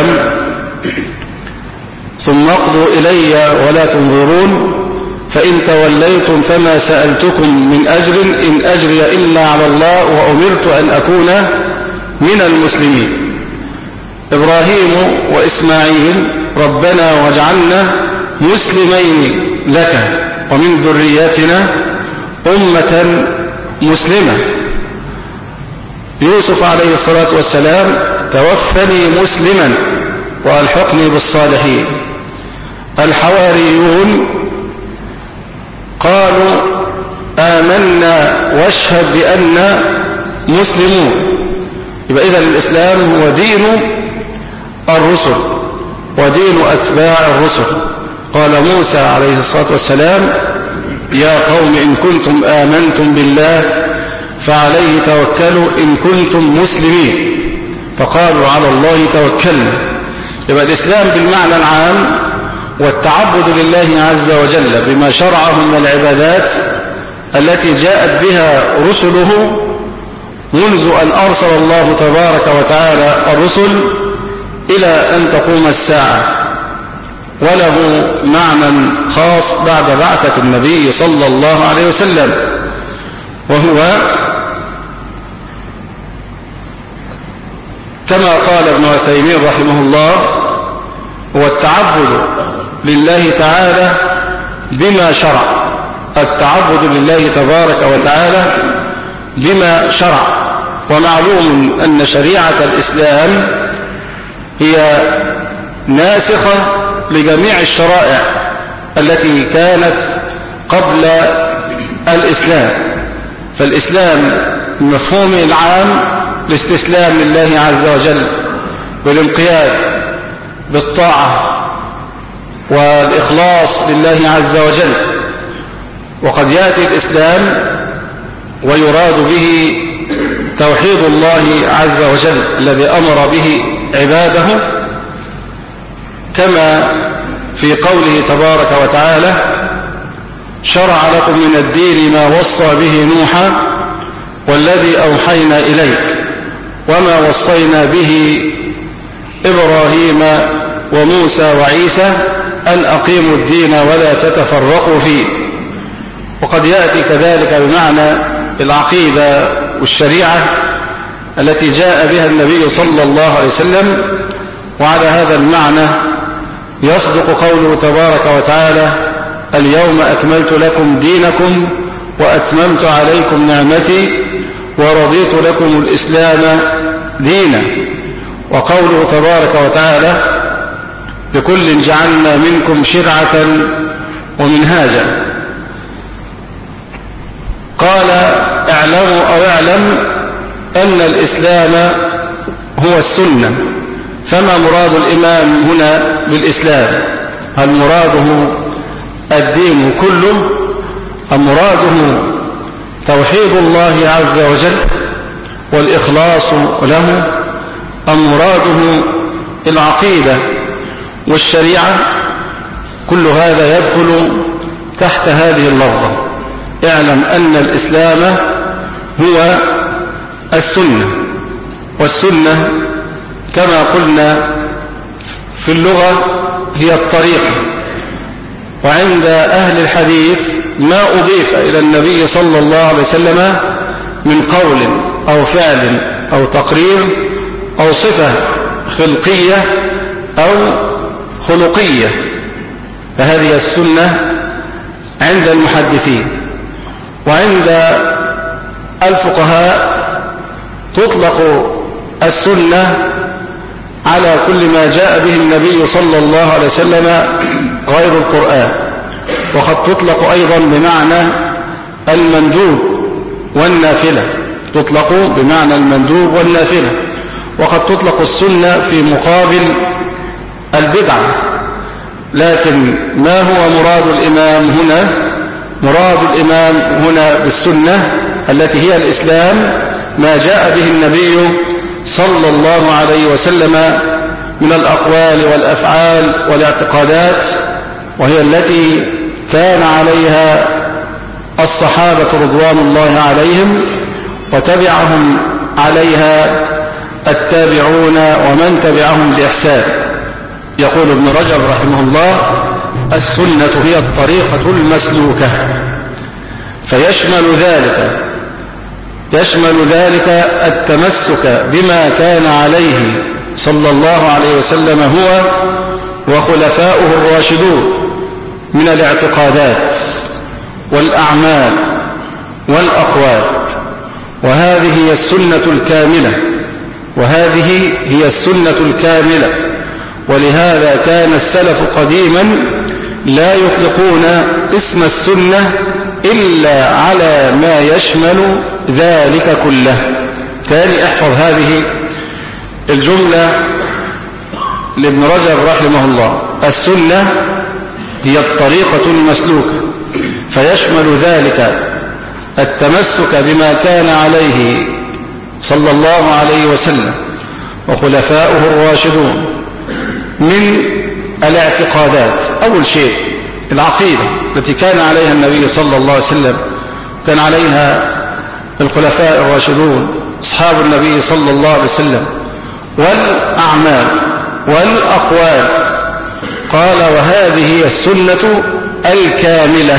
ثم اقضوا إلي ولا تنظرون فإن توليتم فما سألتكم من أجر إن أجري إلا على الله وأمرت أن أكون من المسلمين. إبراهيم وإسماعيل ربنا واجعلنا مسلمين لك ومن ذريتنا أمة مسلمة. يوسف عليه الصلاة والسلام توفني مسلما وألحقني بالصالحين. الحواريون قالوا آمنا واشهد بأننا مسلمون. يبقى إذن الإسلام هو دين الرسل ودين أتباع الرسل. قال موسى عليه الصلاة والسلام يا قوم إن كنتم آمنتم بالله فعليه توكلوا إن كنتم مسلمين، فقالوا على الله توكلنا. يبقى الإسلام بالمعنى العام والتعبد لله عز وجل بما شرعه من العبادات التي جاءت بها رسله منذ أن أرسل الله تبارك وتعالى الرسل إلى أن تقوم الساعة، وله معنى خاص بعد بعثة النبي صلى الله عليه وسلم، وهو كما قال ابن عثيمين رحمه الله هو التعبد لله تعالى بما شرع. التعبد لله تبارك وتعالى بما شرع. ومعلوم أن شريعة الإسلام هي ناسخة لجميع الشرائع التي كانت قبل الإسلام. فالإسلام بمفهوم العام الاستسلام لله عز وجل والانقياد بالطاعة والإخلاص لله عز وجل. وقد يأتي الإسلام ويراد به توحيد الله عز وجل الذي أمر به عباده، كما في قوله تبارك وتعالى شرع لكم من الدين ما وصى به نوحا والذي أوحينا إليك وما وصينا به إبراهيم وموسى وعيسى أن أقيموا الدين ولا تتفرقوا فيه. وقد يأتي كذلك بمعنى العقيدة والشريعة التي جاء بها النبي صلى الله عليه وسلم. وعلى هذا المعنى يصدق قوله تبارك وتعالى اليوم أكملت لكم دينكم وأتممت عليكم نعمتي ورضيت لكم الإسلام دينا. وقوله تبارك وتعالى لكل جعلنا منكم شرعة ومنهاجا. قال اعلموا أو اعلم أن الإسلام هو السنة. فما مراد الإمام هنا بالإسلام؟ هل مراده الدين كله أم مراده توحيد الله عز وجل والإخلاص له أم مراده العقيدة والشريعة؟ كل هذا يدخل تحت هذه اللفظة. اعلم أن الإسلام هو السنة. والسنة كما قلنا في اللغة هي الطريقة، وعند أهل الحديث ما أضيف إلى النبي صلى الله عليه وسلم من قول أو فعل أو تقرير أو صفة خلقية أو خلقية، فهذه السنة عند المحدثين. وعند الفقهاء تطلق السنة على كل ما جاء به النبي صلى الله عليه وسلم غير القرآن، وقد تطلق أيضا بمعنى المندوب والنافلة، تطلق بمعنى المندوب والنافلة، وقد تطلق السنة في مقابل البدعة. لكن ما هو مراد الإمام هنا؟ مراد الإمام هنا بالسنة التي هي الإسلام ما جاء به النبي صلى الله عليه وسلم من الأقوال والأفعال والاعتقادات، وهي التي كان عليها الصحابة رضوان الله عليهم، وتبعهم عليها التابعون ومن تبعهم بإحسان. يقول ابن رجب رحمه الله: السنة هي الطريقة المسلوكة، فيشمل ذلك يشمل ذلك التمسك بما كان عليه صلى الله عليه وسلم هو وخلفاؤه الراشدون من الاعتقادات والأعمال والأقوال، وهذه هي السنة الكاملة وهذه هي السنة الكاملة ولهذا كان السلف قديما لا يطلقون اسم السنة إلا على ما يشمل ذلك كله. تاني احفظ هذه الجملة لابن رجب رحمه الله: السنة هي الطريقة المسلوكة، فيشمل ذلك التمسك بما كان عليه صلى الله عليه وسلم وخلفاؤه الراشدون من الاعتقادات. أول شيء العقيدة التي كان عليها النبي صلى الله عليه وسلم، كان عليها الخلفاء الراشدون أصحاب النبي صلى الله عليه وسلم، والأعمال والأقوال. قال: وهذه السنة الكاملة،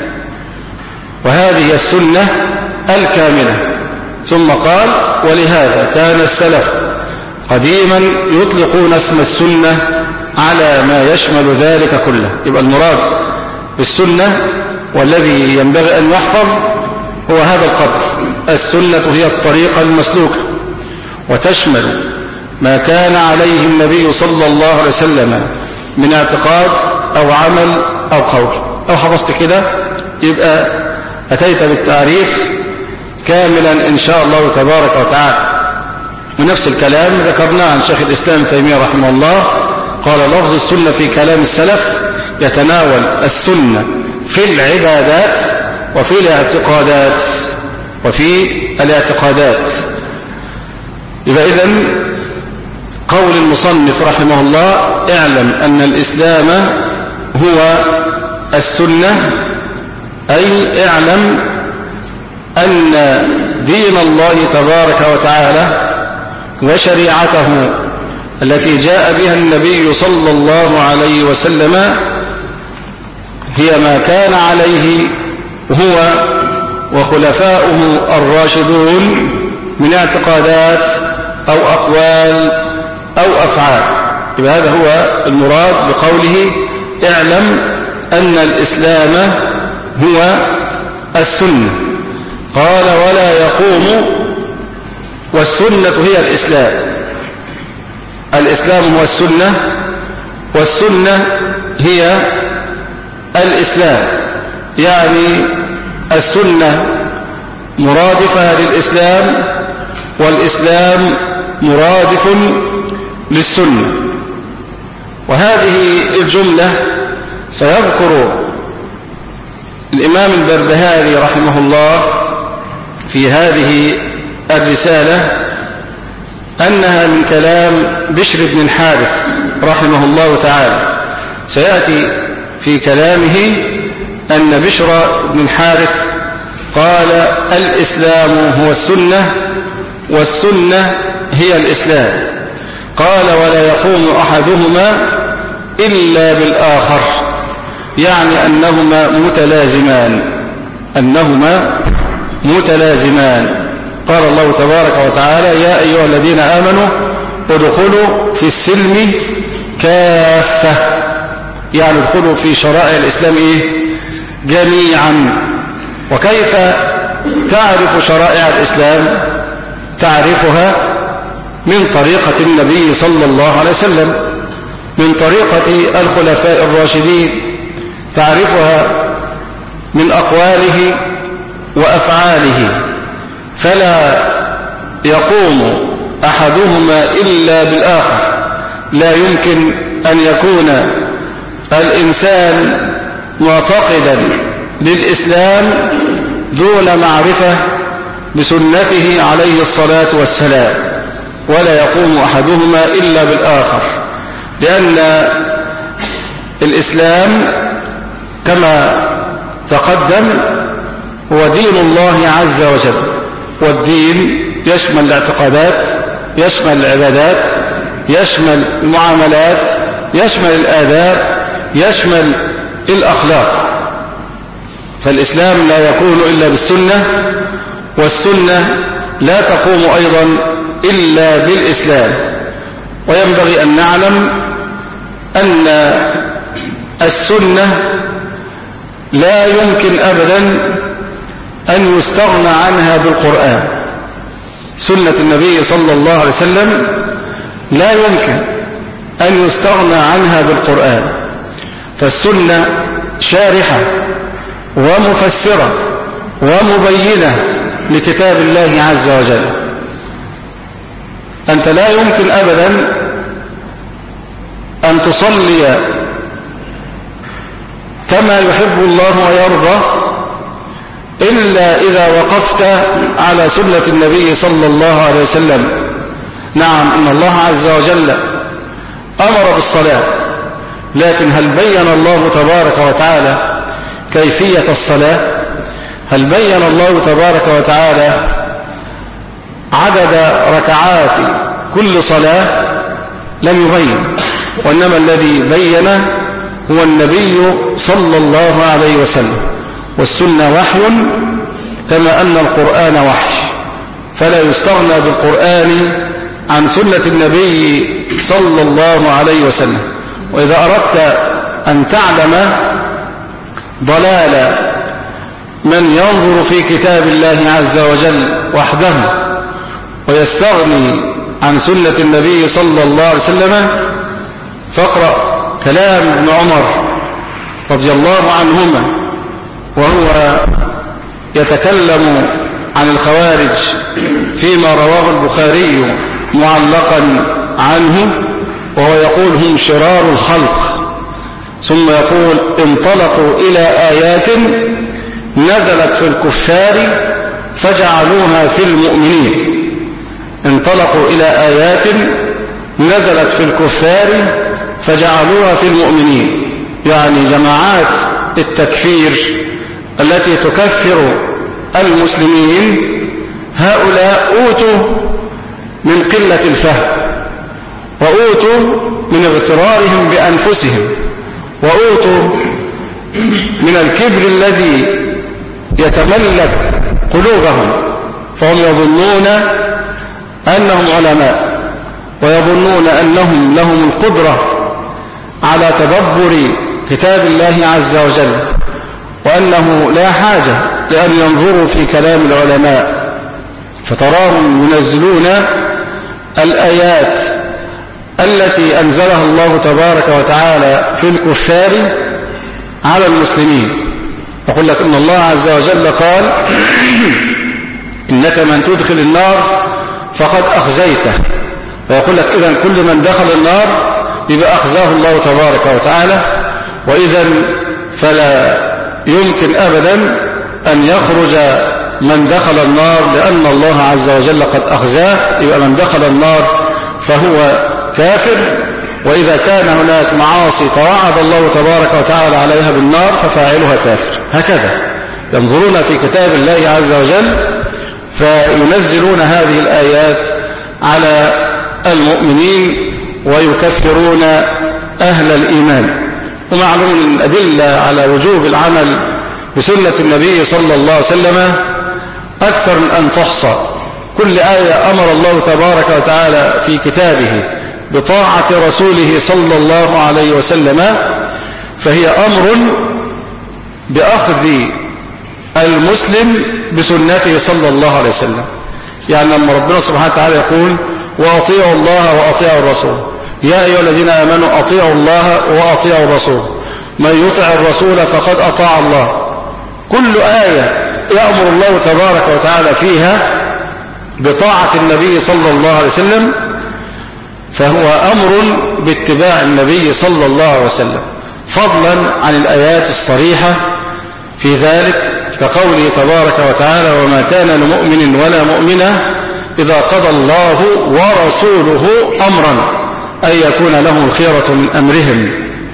وهذه السنة الكاملة. ثم قال: ولهذا كان السلف قديما يطلقون اسم السنة على ما يشمل ذلك كله. يبقى المراد بالسنة والذي ينبغي أن يحفظ هو هذا القدر: السنة هي الطريقة المسلوكة، وتشمل ما كان عليه النبي صلى الله عليه وسلم من اعتقاد أو عمل أو قول. أو حفظت كده يبقى أتيت بالتعريف كاملا إن شاء الله تبارك وتعالى. ونفس الكلام ذكرناه عن شيخ الإسلام تيمية رحمه الله، قال: لفظ السنة في كلام السلف يتناول السنة في العبادات وفي الاعتقادات وفي الاعتقادات. يبقى إذن قول المصنف رحمه الله: اعلم أن الإسلام هو السنة، أي اعلم أن دين الله تبارك وتعالى وشريعته التي جاء بها النبي صلى الله عليه وسلم هي ما كان عليه هو وخلفاؤه الراشدون من اعتقادات أو أقوال أو أفعال. يبقى هذا هو المراد بقوله: اعلم أن الإسلام هو السنة. قال: ولا يقوم، والسنة هي الإسلام. الإسلام هو السنة، والسنة هي الإسلام. يعني السنة مرادفة للإسلام، والإسلام مرادف للسنة. وهذه الجملة سيذكر الإمام البربهاري رحمه الله في هذه الرسالة أنها من كلام بشر بن الحارث رحمه الله تعالى. سيأتي في كلامه أن بشر بن الحارث قال الإسلام هو السنة والسنة هي الإسلام. قال ولا يقوم أحدهما إلا بالآخر، يعني أنهما متلازمان أنهما متلازمان قال الله تبارك وتعالى يا أيها الذين آمنوا ادخلوا في السلم كافة، يعني ادخلوا في شرائع الإسلام إيه؟ جميعا. وكيف تعرف شرائع الإسلام؟ تعرفها من طريقة النبي صلى الله عليه وسلم، من طريقة الخلفاء الراشدين، تعرفها من أقواله وأفعاله. فلا يقوم أحدهما إلا بالآخر، لا يمكن أن يكون الإنسان معتقدا للإسلام دون معرفة بسنته عليه الصلاة والسلام، ولا يقوم أحدهما إلا بالآخر، لأن الإسلام كما تقدم هو دين الله عز وجل، والدين يشمل الاعتقادات، يشمل العبادات، يشمل المعاملات، يشمل الآداب، يشمل الأخلاق. فالإسلام لا يكون إلا بالسنة، والسنة لا تقوم أيضا إلا بالإسلام. وينبغي أن نعلم أن السنة لا يمكن أبدا أن يستغنى عنها بالقرآن. سنة النبي صلى الله عليه وسلم لا يمكن أن يستغنى عنها بالقرآن، فالسنة شارحة ومفسرة ومبينة لكتاب الله عز وجل. أنت لا يمكن أبدا أن تصلي كما يحب الله ويرضى إلا إذا وقفت على سنة النبي صلى الله عليه وسلم. نعم، إن الله عز وجل أمر بالصلاة، لكن هل بين الله تبارك وتعالى كيفية الصلاة؟ هل بين الله تبارك وتعالى عدد ركعات كل صلاة؟ لم يبين، وإنما الذي بين هو النبي صلى الله عليه وسلم. والسنة وحي كما أن القرآن وحي، فلا يستغنى بالقرآن عن سنة النبي صلى الله عليه وسلم. وإذا أردت أن تعلم ضلال من ينظر في كتاب الله عز وجل وحده ويستغني عن سنة النبي صلى الله عليه وسلم، فاقرأ كلام ابن عمر رضي الله عنهما وهو يتكلم عن الخوارج فيما رواه البخاري معلقا عنه، وهو يقول هم شرار الخلق، ثم يقول انطلقوا إلى آيات نزلت في الكفار فجعلوها في المؤمنين. انطلقوا إلى آيات نزلت في الكفار فجعلوها في المؤمنين، يعني جماعات التكفير التي تكفر المسلمين، هؤلاء أوتوا من قلة الفهم، وأوتوا من اغترارهم بأنفسهم، وأوتوا من الكبر الذي يتملك قلوبهم، فهم يظنون أنهم علماء، ويظنون أنهم لهم القدرة على تدبر كتاب الله عز وجل، وأنه لا حاجة لأن ينظروا في كلام العلماء، فتراهم ينزلون الآيات التي أنزلها الله تبارك وتعالى في الكفار على المسلمين. يقول لك إن الله عز وجل قال إنك من تدخل النار فقد أخزيته، ويقول لك إذن كل من دخل النار يبقى أخزاه الله تبارك وتعالى، وإذن فلا يمكن أبدا أن يخرج من دخل النار لأن الله عز وجل قد أخزاه، يبقى من دخل النار فهو كافر. وإذا كان هناك معاصي توعد الله تبارك وتعالى عليها بالنار ففاعلها كافر. هكذا ينظرون في كتاب الله عز وجل فينزلون هذه الآيات على المؤمنين ويكفرون أهل الإيمان. ومعلوم الأدلة على وجوب العمل بسنة النبي صلى الله عليه وسلم أكثر من أن تحصى. كل آية أمر الله تبارك وتعالى في كتابه بطاعة رسوله صلى الله عليه وسلم فهي أمر بأخذ المسلم بسنته صلى الله عليه وسلم. يعني لما ربنا سبحانه وتعالى يقول وأطيعوا الله وأطيعوا الرسول، يا أيها الذين آمنوا أطيعوا الله وأطيعوا الرسول، من يطع الرسول فقد أطاع الله. كل آية يأمر الله تبارك وتعالى فيها بطاعة النبي صلى الله عليه وسلم فهو أمر باتباع النبي صلى الله عليه وسلم، فضلا عن الآيات الصريحة في ذلك كقوله تبارك وتعالى وما كان لمؤمن ولا مؤمنة إذا قضى الله ورسوله أمرا أن يكون لهم الخيرة من أمرهم.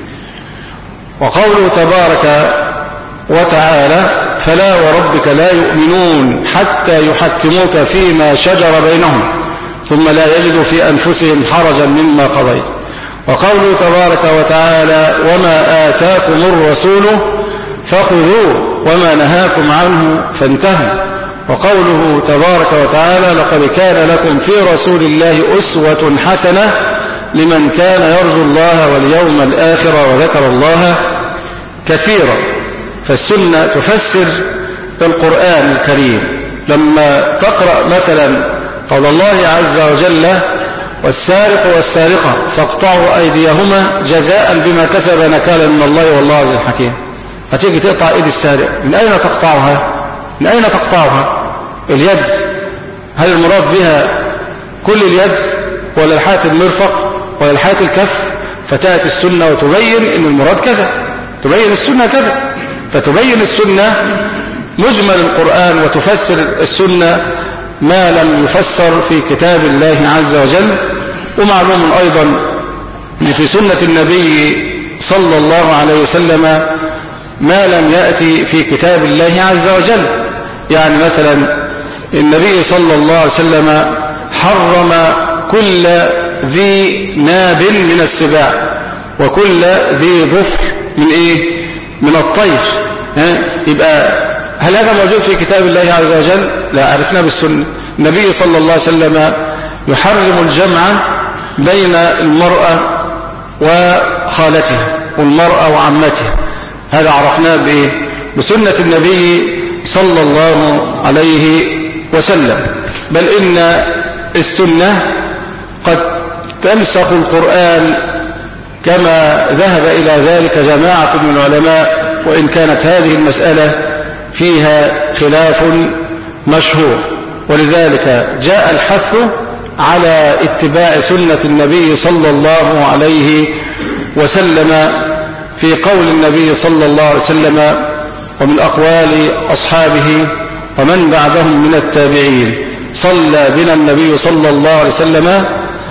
وقوله تبارك وتعالى فلا وربك لا يؤمنون حتى يحكموك فيما شجر بينهم ثم لا يجدوا في أنفسهم حرجا مما قضيت. وقوله تبارك وتعالى وما آتاكم الرسول فخذوه وما نهاكم عنه فانتهوا. وقوله تبارك وتعالى لقد كان لكم في رسول الله أسوة حسنة لمن كان يرجو الله واليوم الآخر وذكر الله كثيرا. فالسنة تفسر القرآن الكريم. لما تقرأ مثلا قول الله عز وجل والسارق والسارقة فاقطعوا أيديهما جزاء بما كسب نكالا من الله والله عزيز حكيم، هتيجي تقطع ايد السارق، من اين تقطعها؟ من اين تقطعها؟ اليد. هل المراد بها كل اليد ولا لحية المرفق ولا لحية الكف؟ فتأتي السنة وتبين ان المراد كذا، تبين السنة كذا، فتبين السنة مجمل القرآن وتفسر السنة ما لم يفسر في كتاب الله عز وجل. ومعلوم أيضا أن في سنة النبي صلى الله عليه وسلم ما لم يأتي في كتاب الله عز وجل. يعني مثلا النبي صلى الله عليه وسلم حرم كل ذي ناب من السباع وكل ذي ظفر من ايه؟ من الطير. ها؟ يبقى هل هذا موجود في كتاب الله عز وجل؟ لا، عرفنا بالسنة. النبي صلى الله عليه وسلم يحرم الجمع بين المرأة وخالتها والمرأة وعمتها، هذا عرفناه بإيه؟ بسنة النبي صلى الله عليه وسلم. بل إن السنة قد تنسخ القرآن كما ذهب إلى ذلك جماعة من العلماء، وإن كانت هذه المسألة فيها خلاف مشهور. ولذلك جاء الحث على اتباع سنة النبي صلى الله عليه وسلم في قول النبي صلى الله عليه وسلم ومن أقوال أصحابه ومن بعدهم من التابعين. صلى بنا النبي صلى الله عليه وسلم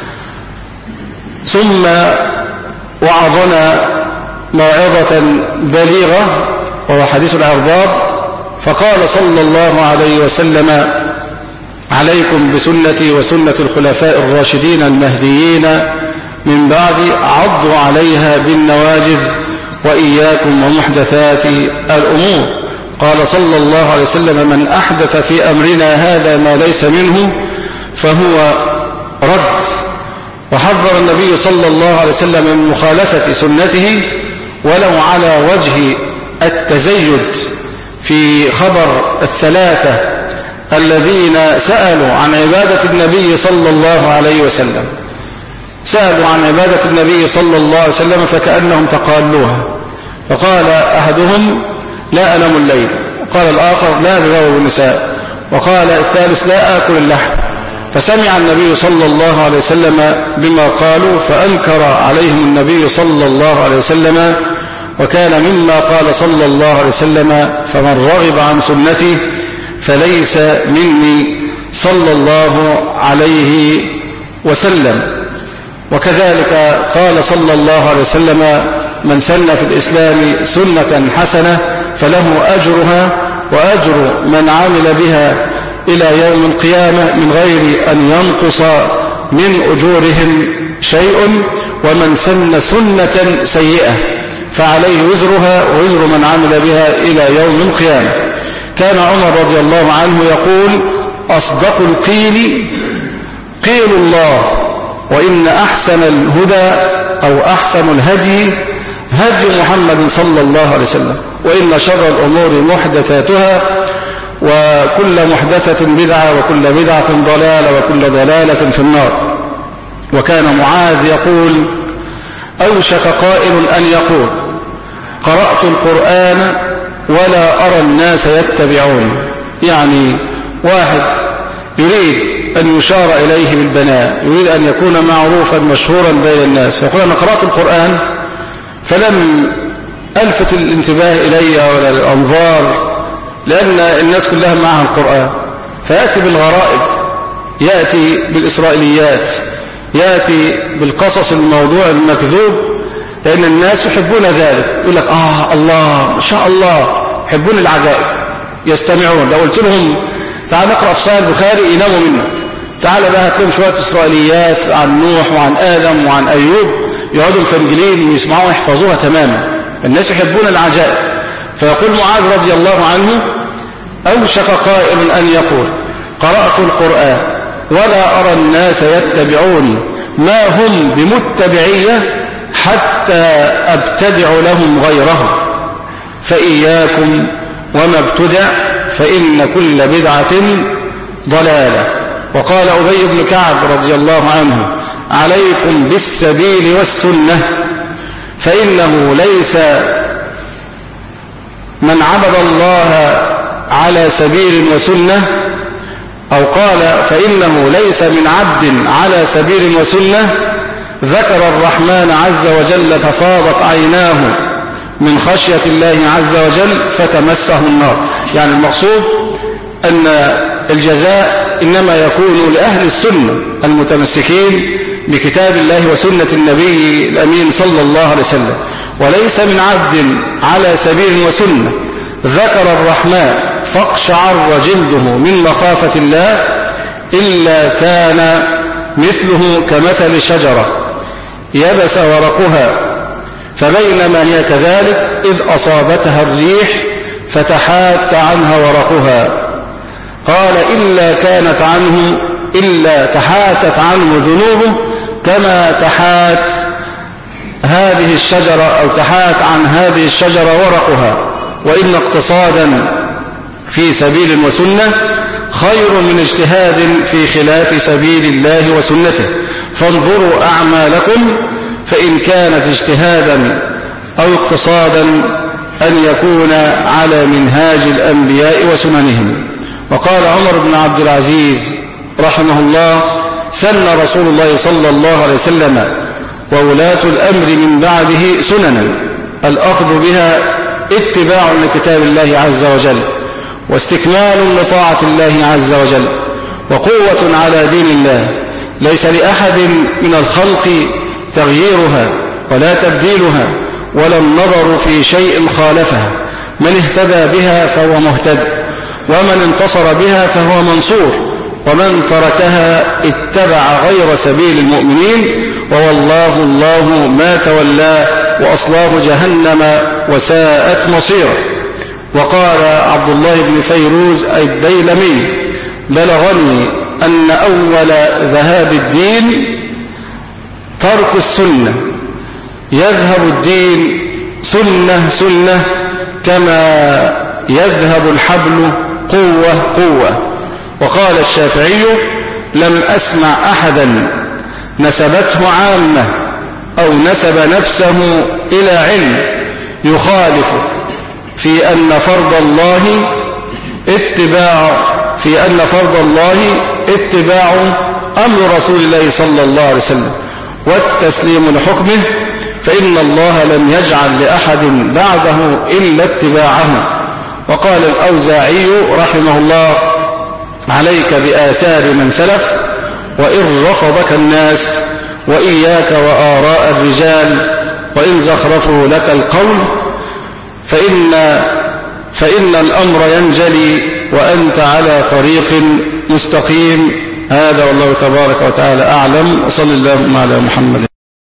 ثم وعظنا موعظة بليغة وهو حديث العرباض، فقال صلى الله عليه وسلم عليكم بسنتي وسنة الخلفاء الراشدين المهديين من بعد عضوا عليها بالنواجذ وإياكم ومحدثات الأمور. قال صلى الله عليه وسلم من أحدث في أمرنا هذا ما ليس منه فهو رد. وحذر النبي صلى الله عليه وسلم من مخالفة سنته ولو على وجه التزيد في خبر الثلاثة الذين سألوا عن عبادة النبي صلى الله عليه وسلم، سألوا عن عبادة النبي صلى الله عليه وسلم فكأنهم تقالوها، فقال أحدهم لا أنام الليل، وقال الآخر لا أتزوج النساء، وقال الثالث لا آكل اللحم. فسمع النبي صلى الله عليه وسلم بما قالوا فأنكر عليهم النبي صلى الله عليه وسلم، وكان مما قال صلى الله عليه وسلم فمن رغب عن سنتي فليس مني صلى الله عليه وسلم. وكذلك قال صلى الله عليه وسلم من سن في الإسلام سنة حسنة فله أجرها وأجر من عمل بها إلى يوم القيامة من غير أن ينقص من أجورهم شيء. ومن سن سنة سيئة فعليه وزرها ووزر من عمل بها إلى يوم القيامة. كان عمر رضي الله عنه يقول: أصدق القيل قيل الله، وإن أحسن الهدى أو أحسن الهدي هدي محمد صلى الله عليه وسلم، وإن شر الأمور محدثاتها، وكل محدثة بدعة، وكل بدعة ضلالة، وكل ضلالة في النار. وكان معاذ يقول: أوشك قائل أن يقول: قرأت القرآن ولا أرى الناس يتبعون. يعني واحد يريد أن يشار إليه بالبناء، يريد أن يكون معروفا مشهورا بين الناس، يقول: أنا قرأت القرآن فلم ألفت الانتباه إلي ولا الأنظار، لأن الناس كلها معها القرآن. فيأتي بالغرائب، يأتي بالإسرائيليات، يأتي بالقصص الموضوع المكذوب، لأن الناس يحبون ذلك. يقول لك: آه الله ما شاء الله، يحبون العجائب، يستمعون. لو قلت لهم تعال نقرأ في صحيح البخاري يناموا منك، تعال بقى هات لهم شوية إسرائيليات عن نوح وعن آدم وعن أيوب، يقعدوا مفنجلين ويسمعوا ويحفظوها تماما. الناس يحبون العجائب. فيقول معاذ رضي الله عنه: أوشك قائل أن يقول: قرأت القرآن ولا أرى الناس يتبعون، ما هم بمتبعية حتى أبتدع لهم غيره، فإياكم وما ابتدع، فإن كل بدعة ضلالة. وقال أبي بن كعب رضي الله عنه: عليكم بالسبيل والسنة، فإنه ليس من عبد الله على سبيل وسنة، أو قال: فإنه ليس من عبد على سبيل وسنة ذكر الرحمن عز وجل ففاضت عيناه من خشية الله عز وجل فتمسه النار. يعني المقصود أن الجزاء إنما يكون لأهل السنة المتمسكين بكتاب الله وسنة النبي الأمين صلى الله عليه وسلم، وليس من عبد على سبيل وسنة ذكر الرحمن فاقشعر جلده من مخافة الله إلا كان مثله كمثل شجرة يبس ورقها، فبينما هي كذلك إذ أصابتها الريح فتحات عنها ورقها. قال: إلا كانت عنه إلا تحاتت عنه جنوبه كما تحات هذه الشجرة، أو تحات عن هذه الشجرة ورقها. وإن اقتصادا في سبيل وسنة خير من اجتهاد في خلاف سبيل الله وسنته، فانظروا أعمالكم، فإن كانت اجتهادا أو اقتصادا أن يكون على منهاج الأنبياء وسننهم. وقال عمر بن عبد العزيز رحمه الله: سن رسول الله صلى الله عليه وسلم وولاة الأمر من بعده سننا الأخذ بها اتباع لكتاب الله عز وجل، واستكمال لطاعة الله عز وجل، وقوة على دين الله، ليس لأحد من الخلق تغييرها ولا تبديلها ولا النظر في شيء خالفها. من اهتدى بها فهو مهتد، ومن انتصر بها فهو منصور، ومن تركها اتبع غير سبيل المؤمنين، ووالله الله ما تولى وأصلاه جهنم وساءت مصيره. وقال عبد الله بن فيروز الديلمي: بلغني أن أول ذهاب الدين ترك السنة، يذهب الدين سنة سنة كما يذهب الحبل قوة قوة. وقال الشافعي: لم أسمع أحدا نسبته عامة أو نسب نفسه إلى علم يخالف في أن فرض الله اتباع في أن فرض الله اتباع أمر رسول الله صلى الله عليه وسلم والتسليم لحكمه، فإن الله لم يجعل لأحد بعده إلا اتباعه. وقال الأوزاعي رحمه الله: عليك بآثار من سلف وإن رفضك الناس، وإياك وآراء الرجال وإن زخرفوا لك القول، فإن فإن الأمر ينجلي وأنت على طريق مستقيم. هذا والله تبارك وتعالى أعلم. وصلى اللهم على محمد.